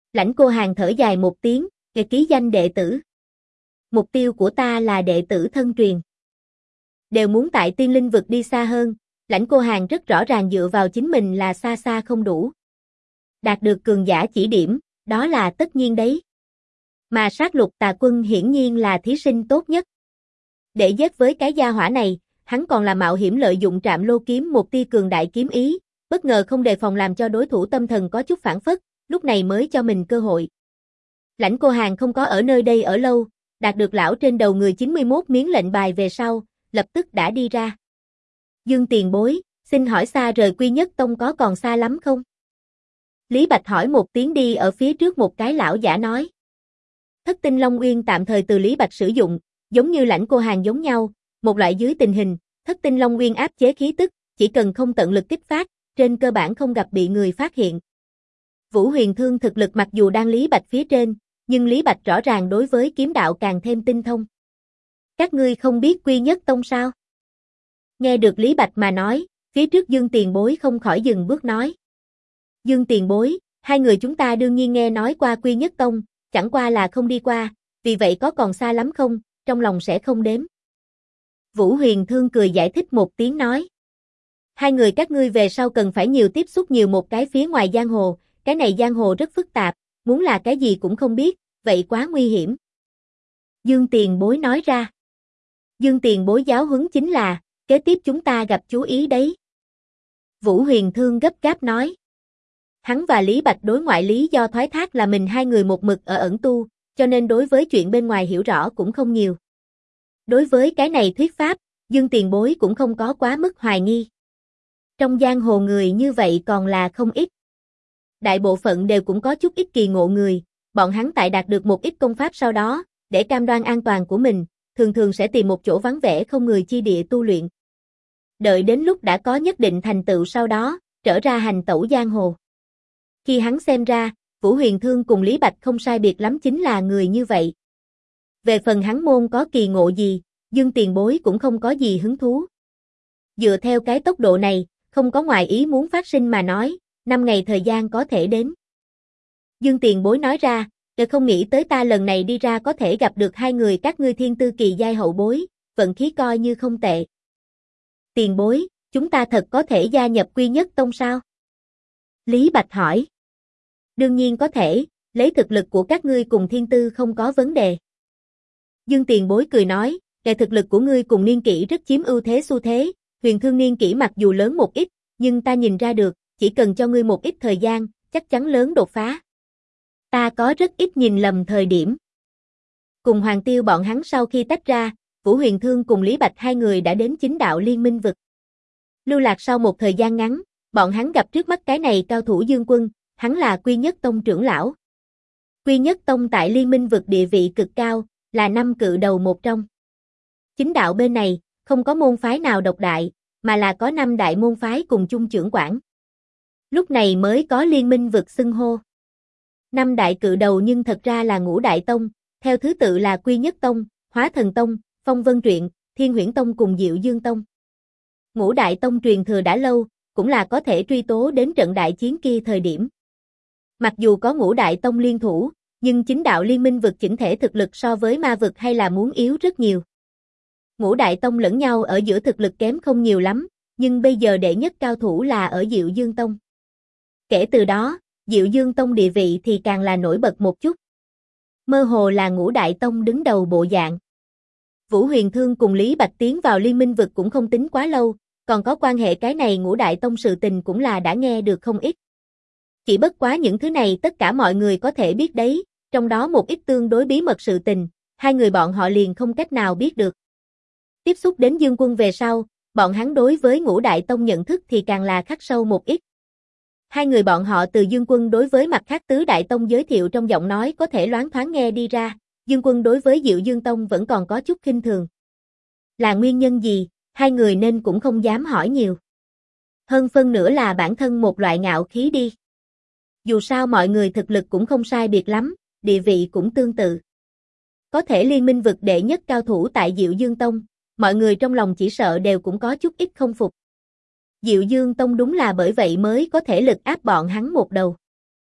Lãnh Cô Hàn thở dài một tiếng, ký danh đệ tử. Mục tiêu của ta là đệ tử thân truyền. Đều muốn tại tiên linh vực đi xa hơn, Lãnh Cô Hàn rất rõ ràng dựa vào chính mình là xa xa không đủ. Đạt được cường giả chỉ điểm, đó là tất nhiên đấy. Mà sát lục tà quân hiển nhiên là thí sinh tốt nhất. Để giết với cái gia hỏa này, hắn còn là mạo hiểm lợi dụng Trạm Lô kiếm một tia cường đại kiếm ý, bất ngờ không đề phòng làm cho đối thủ tâm thần có chút phản phất, lúc này mới cho mình cơ hội. Lãnh Cô Hàn không có ở nơi đây ở lâu, đạt được lão trên đầu người 91 miếng lệnh bài về sau, lập tức đã đi ra. Dương tiền bối, xin hỏi xa rời Quy Nhất Tông có còn xa lắm không? Lý Bạch hỏi một tiếng đi ở phía trước một cái lão giả nói. Thất tinh Long Uyên tạm thời từ Lý Bạch sử dụng, giống như Lãnh Cô Hàn giống nhau, một loại dưới tình hình, Thất tinh Long Uyên áp chế khí tức, chỉ cần không tận lực kích phát, trên cơ bản không gặp bị người phát hiện. Vũ Huyền Thương thực lực mặc dù đang Lý Bạch phía trên, nhưng Lý Bạch rõ ràng đối với kiếm đạo càng thêm tinh thông. Các ngươi không biết Quy Nhất Tông sao? Nghe được Lý Bạch mà nói, phía trước Dương tiền bối không khỏi dừng bước nói. Dương tiền bối, hai người chúng ta đương nhiên nghe nói qua Quy Nhất Tông, chẳng qua là không đi qua, vì vậy có còn xa lắm không, trong lòng sẽ không đếm. Vũ Huyền Thương cười giải thích một tiếng nói. Hai người các ngươi về sau cần phải nhiều tiếp xúc nhiều một cái phía ngoài giang hồ, cái này giang hồ rất phức tạp, muốn là cái gì cũng không biết, vậy quá nguy hiểm. Dương tiền bối nói ra. Dương tiền bối giáo huấn chính là, kế tiếp chúng ta gặp chú ý đấy. Vũ Huyền Thương gấp gáp nói. Hắn và Lý Bạch đối ngoại lý do thoái thác là mình hai người một mực ở ẩn tu, cho nên đối với chuyện bên ngoài hiểu rõ cũng không nhiều. Đối với cái này thuyết pháp, Dương tiền bối cũng không có quá mức hoài nghi. Trong giang hồ người như vậy còn là không ít. Đại bộ phận đều cũng có chút ít kỳ ngộ người, bọn hắn tại đạt được một ít công pháp sau đó, để cam đoan an toàn của mình, thường thường sẽ tìm một chỗ vắng vẻ không người chi địa tu luyện. Đợi đến lúc đã có nhất định thành tựu sau đó, trở ra hành tẩu giang hồ. Khi hắn xem ra, Vũ Huyền Thương cùng Lý Bạch không sai biệt lắm chính là người như vậy. Về phần hắn môn có kỳ ngộ gì, Dương tiền bối cũng không có gì hứng thú. Dựa theo cái tốc độ này, không có ngoài ý muốn phát sinh mà nói, 5 ngày thời gian có thể đến. Dương tiền bối nói ra, không nghĩ tới ta lần này đi ra có thể gặp được hai người các ngươi thiên tư kỳ giai hậu bối, vận khí coi như không tệ. Tiền bối, chúng ta thật có thể gia nhập Quy Nhất Tông sao? Lý Bạch hỏi. Đương nhiên có thể, lấy thực lực của các ngươi cùng thiên tư không có vấn đề. Dương tiền bối cười nói, về thực lực của ngươi cùng niên kỷ rất chiếm ưu thế xu thế, Huyền Thương niên kỷ mặc dù lớn một ít, nhưng ta nhìn ra được, chỉ cần cho ngươi một ít thời gian, chắc chắn lớn đột phá. Ta có rất ít nhìn lầm thời điểm. Cùng Hoàng Tiêu bọn hắn sau khi tách ra, Vũ Huyền Thương cùng Lý Bạch hai người đã đến chính đạo liên minh vực. Lưu lạc sau một thời gian ngắn, bọn hắn gặp trước mắt cái này cao thủ Dương Quân, hắn là Quy Nhất Tông trưởng lão. Quy Nhất Tông tại liên minh vực địa vị cực cao, là 5 cự đầu một trong. Chính đạo bên này, không có môn phái nào độc đại, mà là có 5 đại môn phái cùng chung trưởng quản. Lúc này mới có liên minh vực xưng hô. 5 đại cự đầu nhưng thật ra là Ngũ Đại Tông, theo thứ tự là Quy Nhất Tông, Hóa Thần Tông, Phong Vân Truyện, Thiên Huyễn Tông cùng Diệu Dương Tông. Ngũ Đại Tông truyền thừa đã lâu, cũng là có thể truy tố đến trận đại chiến kia thời điểm. Mặc dù có Ngũ Đại Tông liên thủ, nhưng chính đạo liên minh vực chỉnh thể thực lực so với ma vực hay là muốn yếu rất nhiều. Ngũ Đại Tông lẫn nhau ở giữa thực lực kém không nhiều lắm, nhưng bây giờ đệ nhất cao thủ là ở Diệu Dương Tông. Kể từ đó, Diệu Dương Tông địa vị thì càng là nổi bật một chút. Mơ hồ là Ngũ Đại Tông đứng đầu bộ dạng. Vũ Huyền Thương cùng Lý Bạch tiến vào liên minh vực cũng không tính quá lâu, còn có quan hệ cái này Ngũ Đại Tông sự tình cũng là đã nghe được không ít. Chỉ bất quá những thứ này tất cả mọi người có thể biết đấy, trong đó một ít tương đối bí mật sự tình, hai người bọn họ liền không cách nào biết được. Tiếp xúc đến Dương Quân về sau, bọn hắn đối với Ngũ Đại Tông nhận thức thì càng là khắc sâu một ít. Hai người bọn họ từ Dương Quân đối với mặt khác tứ Đại Tông giới thiệu trong giọng nói có thể loáng thoáng nghe đi ra, Dương Quân đối với Diệu Dương Tông vẫn còn có chút khinh thường. Là nguyên nhân gì, hai người nên cũng không dám hỏi nhiều. Hơn phân nữa là bản thân một loại ngạo khí đi. Dù sao mọi người thực lực cũng không sai biệt lắm, địa vị cũng tương tự. Có thể liên minh vực đệ nhất cao thủ tại Diệu Dương Tông, mọi người trong lòng chỉ sợ đều cũng có chút ít không phục. Diệu Dương Tông đúng là bởi vậy mới có thể lực áp bọn hắn một đầu.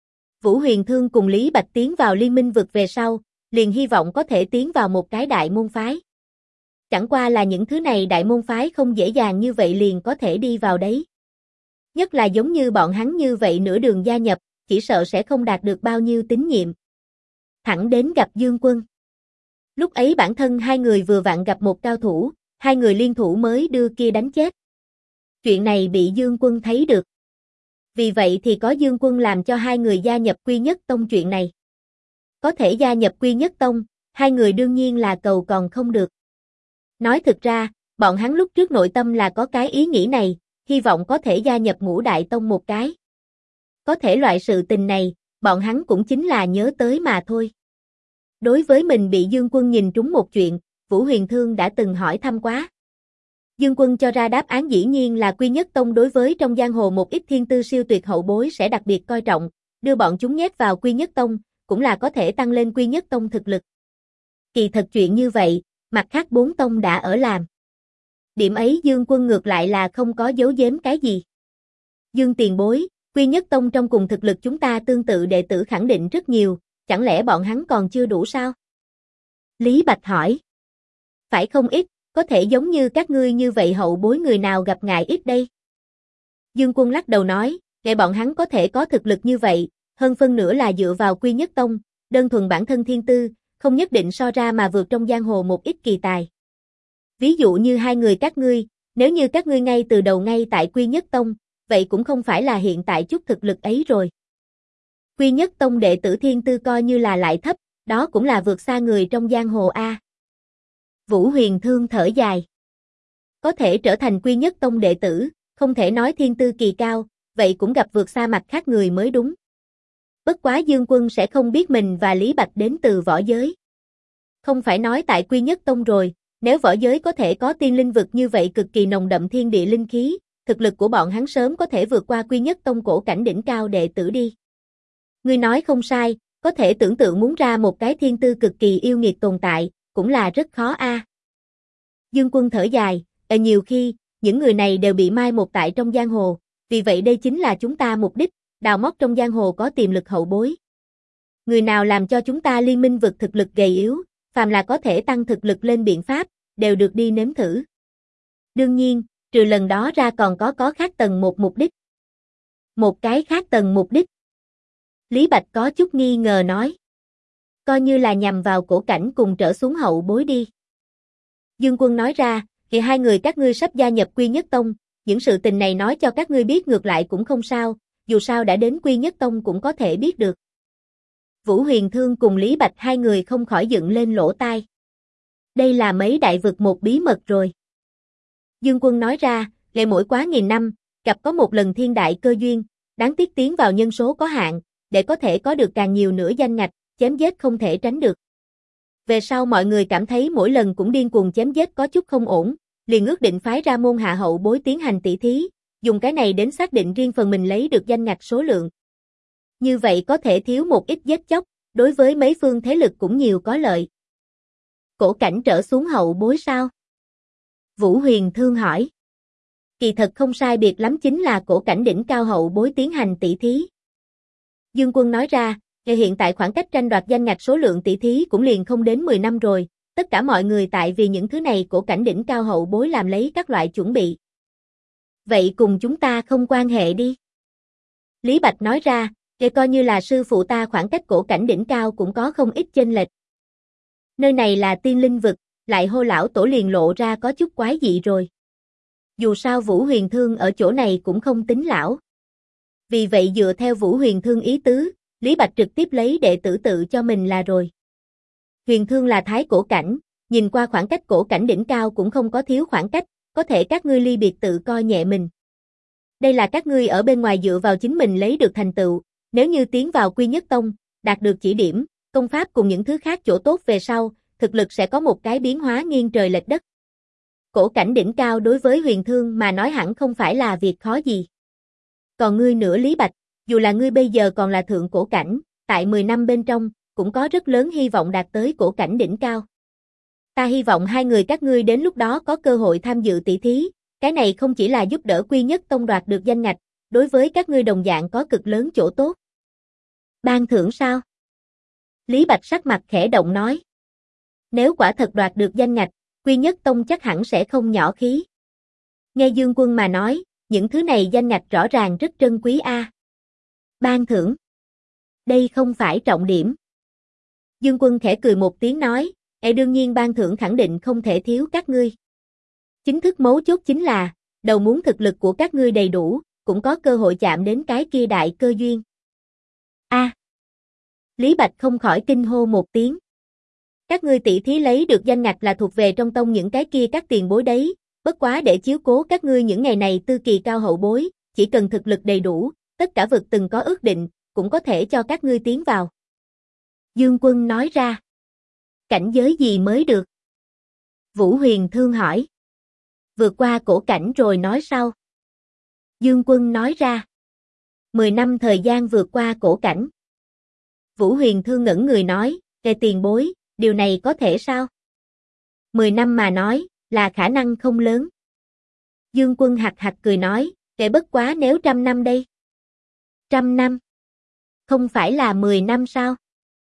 Vũ Huyền Thương cùng Lý Bạch tiến vào Liên Minh vực về sau, liền hy vọng có thể tiến vào một cái đại môn phái. Chẳng qua là những thứ này đại môn phái không dễ dàng như vậy liền có thể đi vào đấy. Nhất là giống như bọn hắn như vậy nửa đường gia nhập, chỉ sợ sẽ không đạt được bao nhiêu tín nhiệm. Thẳng đến gặp Dương Quân. Lúc ấy bản thân hai người vừa vặn gặp một cao thủ, hai người liên thủ mới đưa kia đánh chết. Chuyện này bị Dương Quân thấy được. Vì vậy thì có Dương Quân làm cho hai người gia nhập Quy Nhất Tông chuyện này. Có thể gia nhập Quy Nhất Tông, hai người đương nhiên là cầu còn không được. Nói thực ra, bọn hắn lúc trước nội tâm là có cái ý nghĩ này, hy vọng có thể gia nhập Ngũ Đại Tông một cái. Có thể loại sự tình này, bọn hắn cũng chính là nhớ tới mà thôi. Đối với mình bị Dương Quân nhìn trúng một chuyện, Vũ Huyền Thương đã từng hỏi thăm quá. Dương Quân cho ra đáp án dĩ nhiên là Quy Nhất Tông đối với trong giang hồ một ít thiên tư siêu tuyệt hậu bối sẽ đặc biệt coi trọng, đưa bọn chúng nhét vào Quy Nhất Tông, cũng là có thể tăng lên Quy Nhất Tông thực lực. Kỳ thật chuyện như vậy, mặt khác 4 tông đã ở làm. Điểm ấy Dương Quân ngược lại là không có giấu giếm cái gì. Dương tiền bối, Quy Nhất Tông trong cùng thực lực chúng ta tương tự đệ tử khẳng định rất nhiều, chẳng lẽ bọn hắn còn chưa đủ sao? Lý Bạch hỏi. Phải không ít, có thể giống như các ngươi như vậy hậu bối người nào gặp ngài ít đây? Dương Quân lắc đầu nói, để bọn hắn có thể có thực lực như vậy, hơn phân nửa là dựa vào Quy Nhất Tông, đơn thuần bản thân thiên tư, không nhất định so ra mà vượt trong giang hồ một ít kỳ tài. Ví dụ như hai người các ngươi, nếu như các ngươi ngay từ đầu ngay tại Quy Nhất Tông, vậy cũng không phải là hiện tại chút thực lực ấy rồi. Quy Nhất Tông đệ tử thiên tư coi như là lại thấp, đó cũng là vượt xa người trong giang hồ a. Vũ Huyền Thương thở dài. Có thể trở thành Quy Nhất Tông đệ tử, không thể nói thiên tư kỳ cao, vậy cũng gặp vượt xa mặt khác người mới đúng. Bất quá Dương Quân sẽ không biết mình và Lý Bạch đến từ võ giới. Không phải nói tại Quy Nhất Tông rồi, nếu võ giới có thể có tiên linh vực như vậy cực kỳ nồng đậm thiên địa linh khí, thực lực của bọn hắn sớm có thể vượt qua Quy Nhất Tông cổ cảnh đỉnh cao đệ tử đi. Ngươi nói không sai, có thể tưởng tượng muốn ra một cái thiên tư cực kỳ yêu nghiệt tồn tại, cũng là rất khó a. Dương Quân thở dài, nhiều khi, những người này đều bị mai một tại trong giang hồ, vì vậy đây chính là chúng ta mục đích, đào móc trong giang hồ có tiềm lực hậu bối. Người nào làm cho chúng ta liên minh vực thực lực gầy yếu, phàm là có thể tăng thực lực lên biện pháp, đều được đi nếm thử. Đương nhiên, trừ lần đó ra còn có khác tầng một mục đích. Một cái khác tầng mục đích. Lý Bạch có chút nghi ngờ nói. Coi như là nhằm vào cổ cảnh cùng trở xuống hậu bối đi. Dương Quân nói ra, thì hai người các ngươi sắp gia nhập Quy Nhất Tông, những sự tình này nói cho các ngươi biết ngược lại cũng không sao, dù sao đã đến Quy Nhất Tông cũng có thể biết được. Vũ Huyền Thương cùng Lý Bạch hai người không khỏi dựng lên lỗ tai. Đây là mấy đại vực một bí mật rồi. Dương Quân nói ra, ngày mỗi quá nghìn năm, gặp có một lần thiên đại cơ duyên, đáng tiếc tiến vào nhân số có hạn, để có thể có được càng nhiều nữa danh ngạch, chém giết không thể tránh được. Về sau mọi người cảm thấy mỗi lần cũng điên cuồng chém giết có chút không ổn, liền ước định phái ra môn hạ hậu bối tiến hành tỷ thí, dùng cái này đến xác định riêng phần mình lấy được danh ngạch số lượng. Như vậy có thể thiếu một ít giết chóc, đối với mấy phương thế lực cũng nhiều có lợi. Cổ cảnh trở xuống hậu bối sao? Vũ Huyền Thương hỏi. Kỳ thật không sai biệt lắm chính là cổ cảnh đỉnh cao hậu bối tiến hành tỷ thí. Dương Quân nói ra, hiện tại khoảng cách tranh đoạt danh ngạch số lượng tỷ thí cũng liền không đến 10 năm rồi, tất cả mọi người tại vì những thứ này cổ cảnh đỉnh cao hậu bối làm lấy các loại chuẩn bị. Vậy cùng chúng ta không quan hệ đi. Lý Bạch nói ra, để coi như là sư phụ ta khoảng cách cổ cảnh đỉnh cao cũng có không ít chênh lệch. Nơi này là tiên linh vực, lại hô lão tổ liền lộ ra có chút quái dị rồi. Dù sao Vũ Huyền Thương ở chỗ này cũng không tính lão. Vì vậy dựa theo Vũ Huyền Thương ý tứ, Lý Bạch trực tiếp lấy đệ tử tự cho mình là rồi. Huyền Thương là thái cổ cảnh, nhìn qua khoảng cách cổ cảnh đỉnh cao cũng không có thiếu khoảng cách, có thể các ngươi ly biệt tự coi nhẹ mình. Đây là các ngươi ở bên ngoài dựa vào chính mình lấy được thành tựu, nếu như tiến vào Quy Nhất Tông, đạt được chỉ điểm, công pháp cùng những thứ khác chỗ tốt về sau, thực lực sẽ có một cái biến hóa nghiêng trời lệch đất. Cổ cảnh đỉnh cao đối với Huyền Thương mà nói hẳn không phải là việc khó gì. Còn ngươi nữa Lý Bạch, dù là ngươi bây giờ còn là thượng cổ cảnh, tại 10 năm bên trong, cũng có rất lớn hy vọng đạt tới cổ cảnh đỉnh cao. Ta hy vọng hai người các ngươi đến lúc đó có cơ hội tham dự tỷ thí, cái này không chỉ là giúp đỡ Quy Nhất Tông đoạt được danh ngạch, đối với các ngươi đồng dạng có cực lớn chỗ tốt. Ban thưởng sao? Lý Bạch sắc mặt khẽ động nói. Nếu quả thật đoạt được danh ngạch, Quy Nhất Tông chắc hẳn sẽ không nhỏ khí. Nghe Dương Quân mà nói, những thứ này danh ngạch rõ ràng rất trân quý a. Ban thưởng. Đây không phải trọng điểm. Dương Quân khẽ cười một tiếng nói, đương nhiên ban thưởng khẳng định không thể thiếu các ngươi. Chính thức mấu chốt chính là, đầu muốn thực lực của các ngươi đầy đủ, cũng có cơ hội chạm đến cái kia đại cơ duyên. A. Lý Bạch không khỏi kinh hô một tiếng. Các ngươi tỷ thí lấy được danh ngạch là thuộc về trong tông những cái kia các tiền bối đấy, bất quá để chiếu cố các ngươi những ngày này tư kỳ cao hậu bối, chỉ cần thực lực đầy đủ, tất cả vực từng có ước định, cũng có thể cho các ngươi tiến vào. Dương Quân nói ra. Cảnh giới gì mới được? Vũ Huyền Thương hỏi. Vượt qua cổ cảnh rồi nói sau. Dương Quân nói ra. 10 năm thời gian vượt qua cổ cảnh. Vũ Huyền Thương ngẩn người nói, tiền bối, điều này có thể sao? 10 năm mà nói, là khả năng không lớn. Dương Quân hạc hạc cười nói, bất quá nếu 100 năm đây. 100 năm? Không phải là 10 năm sao?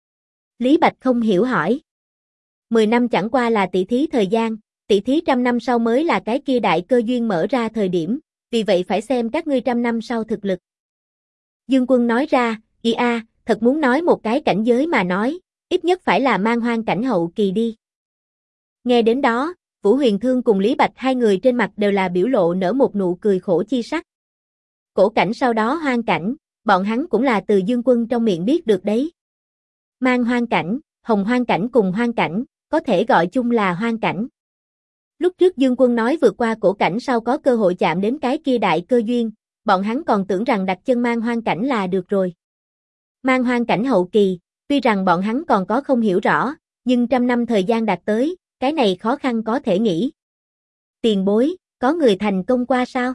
Lý Bạch không hiểu hỏi. 10 năm chẳng qua là tỷ thí thời gian, tỷ thí 100 năm sau mới là cái kia đại cơ duyên mở ra thời điểm, vì vậy phải xem các ngươi 100 năm sau thực lực. Dương Quân nói ra, thật muốn nói một cái cảnh giới mà nói, ít nhất phải là mang hoang cảnh hậu kỳ đi. Nghe đến đó, Vũ Huyền Thương cùng Lý Bạch hai người trên mặt đều là biểu lộ nở một nụ cười khổ chi sắc. Cổ cảnh sau đó hoang cảnh, bọn hắn cũng là từ Dương Quân trong miệng biết được đấy. Mang hoang cảnh, hồng hoang cảnh cùng hoang cảnh, có thể gọi chung là hoang cảnh. Lúc trước Dương Quân nói vượt qua cổ cảnh sau có cơ hội chạm đến cái kia đại cơ duyên, bọn hắn còn tưởng rằng đặt chân mang hoang cảnh là được rồi. Mang hoang cảnh hậu kỳ, tuy rằng bọn hắn còn có không hiểu rõ, nhưng 100 năm thời gian đạt tới, cái này khó khăn có thể nghĩ. Tiền bối, có người thành công qua sao?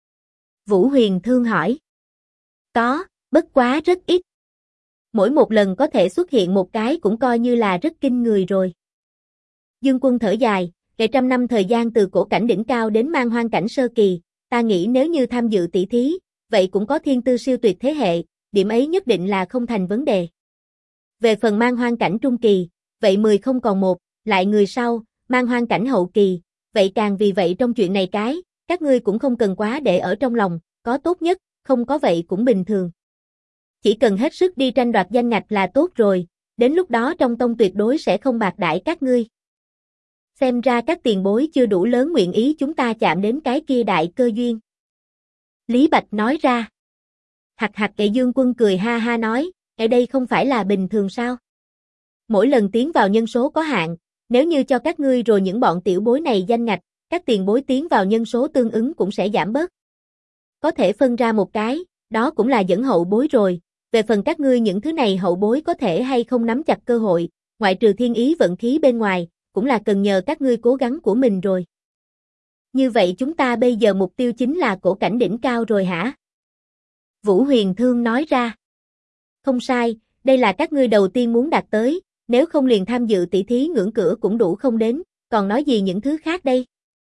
Vũ Huyền Thương hỏi. Có, bất quá rất ít. Mỗi một lần có thể xuất hiện một cái cũng coi như là rất kinh người rồi. Dương Quân thở dài, 100 năm thời gian từ cổ cảnh đỉnh cao đến mang hoang cảnh sơ kỳ, ta nghĩ nếu như tham dự tỷ thí, vậy cũng có thiên tư siêu tuyệt thế hệ, điểm ấy nhất định là không thành vấn đề. Về phần mang hoang cảnh trung kỳ, vậy 10 không còn một, lại người sau, mang hoang cảnh hậu kỳ, vậy càng vì vậy trong chuyện này các ngươi cũng không cần quá để ở trong lòng, có tốt nhất, không có vậy cũng bình thường. Chỉ cần hết sức đi tranh đoạt danh ngạch là tốt rồi, đến lúc đó trong tông tuyệt đối sẽ không bạc đãi các ngươi. Xem ra các tiền bối chưa đủ lớn nguyện ý chúng ta chạm đến cái kia đại cơ duyên. Lý Bạch nói ra. Hạc hạc kệ Dương Quân cười ha ha nói, ở đây không phải là bình thường sao? Mỗi lần tiến vào nhân số có hạn, nếu như cho các ngươi rồi những bọn tiểu bối này danh ngạch, các tiền bối tiến vào nhân số tương ứng cũng sẽ giảm bớt. Có thể phân ra một cái, đó cũng là dẫn hậu bối rồi, về phần các ngươi những thứ này hậu bối có thể hay không nắm chặt cơ hội, ngoại trừ thiên ý vận khí bên ngoài, cũng là cần nhờ các ngươi cố gắng của mình rồi. Như vậy chúng ta bây giờ mục tiêu chính là cổ cảnh đỉnh cao rồi hả? Vũ Huyền Thương nói ra. Không sai, đây là các ngươi đầu tiên muốn đạt tới, nếu không liền tham dự tỷ thí ngưỡng cửa cũng đủ không đến, còn nói gì những thứ khác đây?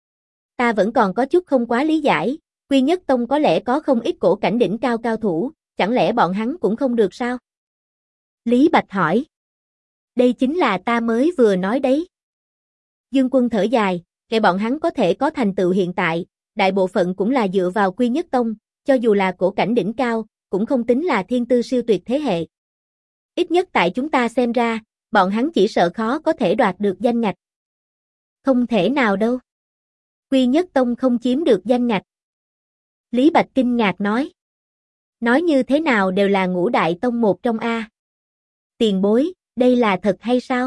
Ta vẫn còn có chút không quá lý giải, Quy Nhất Tông có lẽ có không ít cổ cảnh đỉnh cao cao thủ, chẳng lẽ bọn hắn cũng không được sao? Lý Bạch hỏi. Đây chính là ta mới vừa nói đấy. Dương Quân thở dài, kể bọn hắn có thể có thành tựu hiện tại, đại bộ phận cũng là dựa vào Quy Nhất Tông, cho dù là cổ cảnh đỉnh cao, cũng không tính là thiên tư siêu tuyệt thế hệ. Ít nhất tại chúng ta xem ra, bọn hắn chỉ sợ khó có thể đoạt được danh ngạch. Không thể nào đâu. Quy Nhất Tông không chiếm được danh ngạch. Lý Bạch kinh ngạc nói. Nói như thế nào đều là ngũ đại tông một trong A. Tiền bối, đây là thật hay sao?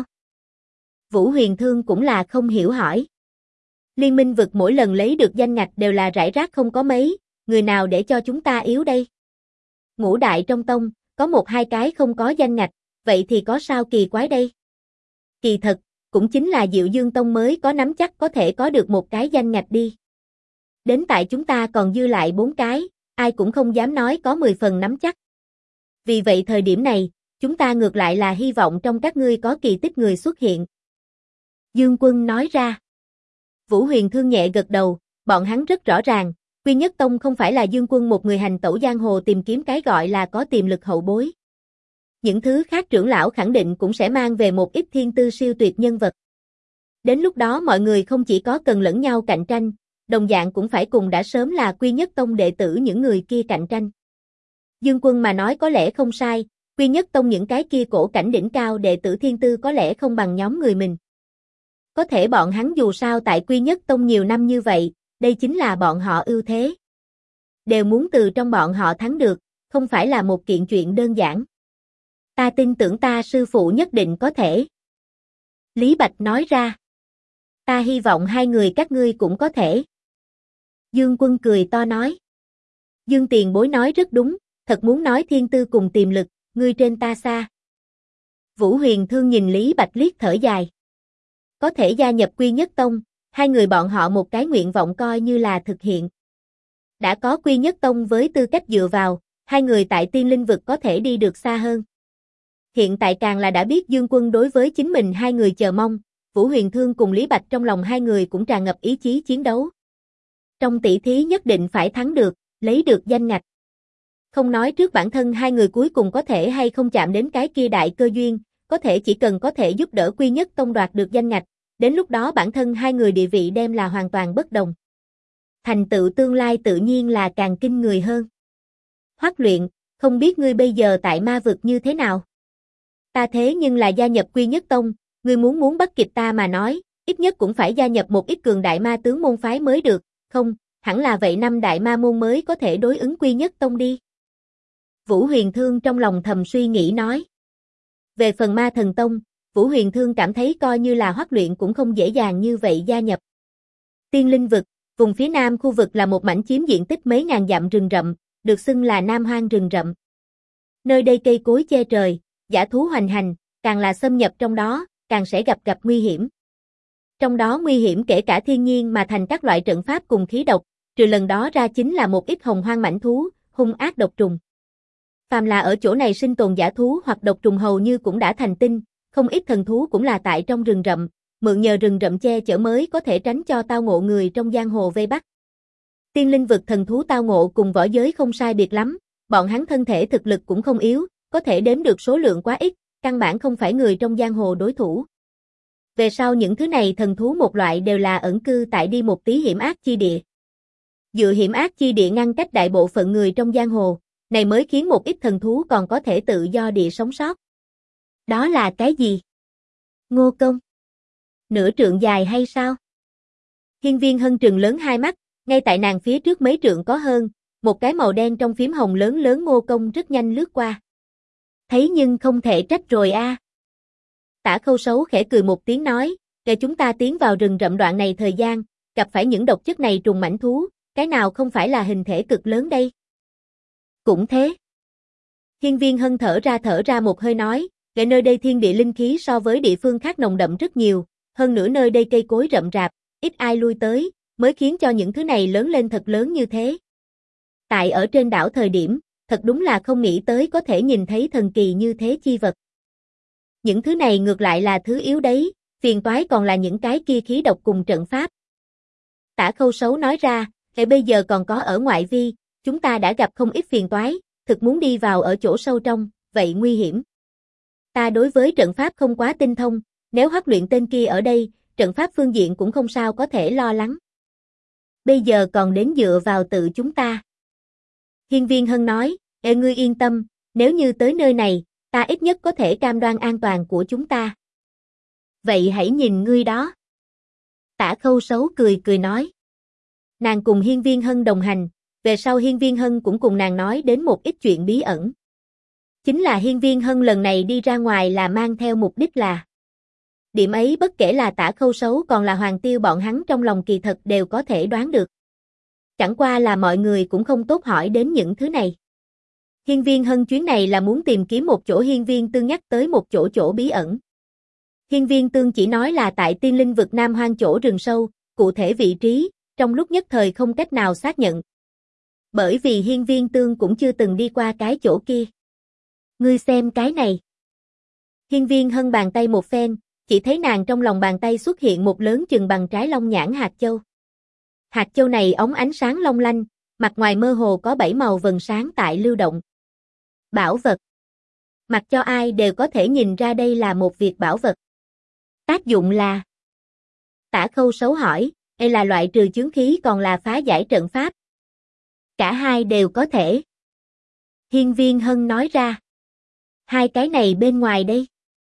Vũ Huyền Thương cũng là không hiểu hỏi. Liên minh vực mỗi lần lấy được danh ngạch đều là rải rác không có mấy, người nào để cho chúng ta yếu đây? Ngũ đại trong tông, có một hai cái không có danh ngạch, vậy thì có sao kỳ quái đây? Kỳ thật, cũng chính là Diệu Dương Tông mới có nắm chắc có thể có được một cái danh ngạch đi. Đến tại chúng ta còn dư lại 4 cái, ai cũng không dám nói có 10 phần nắm chắc. Vì vậy thời điểm này, chúng ta ngược lại là hy vọng trong các ngươi có kỳ tích người xuất hiện. Dương Quân nói ra. Vũ Huyền Thương nhẹ gật đầu, bọn hắn rất rõ ràng, Quy Nhất Tông không phải là Dương Quân một người hành tẩu giang hồ tìm kiếm cái gọi là có tiềm lực hậu bối. những thứ khác trưởng lão khẳng định cũng sẽ mang về một ít thiên tư siêu tuyệt nhân vật. Đến lúc đó mọi người không chỉ có cần lẫn nhau cạnh tranh, đồng dạng cũng phải cùng đã sớm là Quy Nhất Tông đệ tử những người kia cạnh tranh. Dương Quân mà nói có lẽ không sai, Quy Nhất Tông những cái kia cổ cảnh đỉnh cao đệ tử thiên tư có lẽ không bằng nhóm người mình. Có thể bọn hắn dù sao tại Quy Nhất Tông nhiều năm như vậy, đây chính là bọn họ ưu thế. Đều muốn từ trong bọn họ thắng được, không phải là một kiện chuyện đơn giản. Ta tin tưởng ta sư phụ nhất định có thể. Lý Bạch nói ra. Ta hy vọng hai người các ngươi cũng có thể. Dương Quân cười to nói. Dương tiền bối nói rất đúng, thật muốn nói thiên tư cùng tiềm lực, ngươi trên ta xa. Vũ Huyền Thương nhìn Lý Bạch liếc thở dài. Có thể gia nhập Quy Nhất Tông, hai người bọn họ một cái nguyện vọng coi như là thực hiện. Đã có Quy Nhất Tông với tư cách dựa vào, hai người tại tiên linh vực có thể đi được xa hơn. Hiện tại càng là đã biết Dương Quân đối với chính mình hai người chờ mong, Vũ Huyền Thương cùng Lý Bạch trong lòng hai người cũng tràn ngập ý chí chiến đấu. Trong tỷ thí nhất định phải thắng được, lấy được danh ngạch. Không nói trước bản thân hai người cuối cùng có thể hay không chạm đến cái kia đại cơ duyên, có thể chỉ cần có thể giúp đỡ Quy Nhất Tông đoạt được danh ngạch, đến lúc đó bản thân hai người địa vị đem là hoàn toàn bất đồng. Thành tựu tương lai tự nhiên là càng kinh người hơn. Hoắc Luyện, không biết ngươi bây giờ tại ma vực như thế nào? Ta thế nhưng là gia nhập Quy Nhất Tông, ngươi muốn bắt kịp ta mà nói, ít nhất cũng phải gia nhập một ít cường đại ma tướng môn phái mới được, không, hẳn là vậy năm đại ma môn mới có thể đối ứng Quy Nhất Tông đi. Vũ Huyền Thương trong lòng thầm suy nghĩ nói. Về phần Ma Thần Tông, Vũ Huyền Thương cảm thấy coi như là Hoắc Luyện cũng không dễ dàng như vậy gia nhập. Tiên Linh vực, vùng phía nam khu vực là một mảnh chiếm diện tích mấy ngàn dặm rừng rậm, được xưng là Nam Hoang rừng rậm. Nơi đây cây cối che trời, dã thú hoành hành, càng là xâm nhập trong đó, càng sẽ gặp nguy hiểm. Trong đó nguy hiểm kể cả thiên nhiên mà thành các loại trận pháp cùng khí độc, trừ lần đó ra chính là một ít hồng hoang mãnh thú, hung ác độc trùng. Phàm là ở chỗ này sinh tồn dã thú hoặc độc trùng hầu như cũng đã thành tinh, không ít thần thú cũng là tại trong rừng rậm, mượn nhờ rừng rậm che chở mới có thể tránh cho tao ngộ người trong giang hồ vây bắt. Tiên linh vực thần thú tao ngộ cùng võ giới không sai biệt lắm, bọn hắn thân thể thực lực cũng không yếu, có thể đếm được số lượng quá ít, căn bản không phải người trong giang hồ đối thủ. Về sau những thứ này thần thú một loại đều là ẩn cư tại đi một tí hiểm ác chi địa. Dựa hiểm ác chi địa ngăn cách đại bộ phận người trong giang hồ, này mới khiến một ít thần thú còn có thể tự do địa sống sót. Đó là cái gì? Ngô Công? Nửa trượng dài hay sao? Hiên Viên Hân trừng lớn hai mắt, ngay tại nàng phía trước mấy trượng có hơn, một cái màu đen trong phím hồng lớn lớn Ngô Công rất nhanh lướt qua. Thấy nhưng không thể trách rồi a. Tả Khâu Sấu khẽ cười một tiếng nói, để chúng ta tiến vào rừng rậm đoạn này thời gian, gặp phải những độc chất này trùng mãnh thú, cái nào không phải là hình thể cực lớn đây? Cũng thế. Hiên Viên Hân thở ra một hơi nói, để nơi đây thiên địa linh khí so với địa phương khác nồng đậm rất nhiều, hơn nữa nơi đây cây cối rậm rạp, ít ai lui tới, mới khiến cho những thứ này lớn lên thật lớn như thế. Tại ở trên đảo thời điểm, thật đúng là không nghĩ tới có thể nhìn thấy thần kỳ như thế chi vật. Những thứ này ngược lại là thứ yếu đấy, phiền toái còn là những cái kia khí độc cùng trận pháp. Tả Khâu Sấu nói ra, bây giờ còn có ở ngoại vi, chúng ta đã gặp không ít phiền toái, thực muốn đi vào ở chỗ sâu trong, vậy nguy hiểm. Ta đối với trận pháp không quá tinh thông, nếu Hoắc Luyện tên kia ở đây, trận pháp phương diện cũng không sao có thể lo lắng. Bây giờ còn đến dựa vào tự chúng ta. Hiên Viên Hân nói, ngươi yên tâm, nếu như tới nơi này, ta ít nhất có thể cam đoan an toàn của chúng ta. Vậy hãy nhìn ngươi đó. Tả Khâu Sấu cười nói. Nàng cùng Hiên Viên Hân đồng hành, về sau Hiên Viên Hân cũng cùng nàng nói đến một ít chuyện bí ẩn. Chính là Hiên Viên Hân lần này đi ra ngoài là mang theo mục đích là. Điểm ấy bất kể là Tả Khâu Sấu còn là Hoàng Tiêu bọn hắn trong lòng kỳ thật đều có thể đoán được. Chẳng qua là mọi người cũng không tốt hỏi đến những thứ này. Hiên Viên Hân chuyến này là muốn tìm kiếm một chỗ Hiên Viên Tương nhắc tới một chỗ bí ẩn. Hiên Viên Tương chỉ nói là tại tiên linh vực Nam Hoang chỗ rừng sâu, cụ thể vị trí, trong lúc nhất thời không cách nào xác nhận. Bởi vì Hiên Viên Tương cũng chưa từng đi qua cái chỗ kia. Ngươi xem cái này. Hiên Viên Hân bàn tay một phen, chỉ thấy nàng trong lòng bàn tay xuất hiện một lớn chừng bằng trái long nhãn hạt châu. Hạt châu này óng ánh sáng long lanh, mặt ngoài mơ hồ có 7 màu vầng sáng tại lưu động. Bảo vật. Mặc cho ai đều có thể nhìn ra đây là một việc bảo vật. Tác dụng là? Tả Khâu Sấu hỏi, đây là loại trừ chướng khí còn là phá giải trận pháp. Cả hai đều có thể. Hiên Viên Hân nói ra. Hai cái này bên ngoài đây.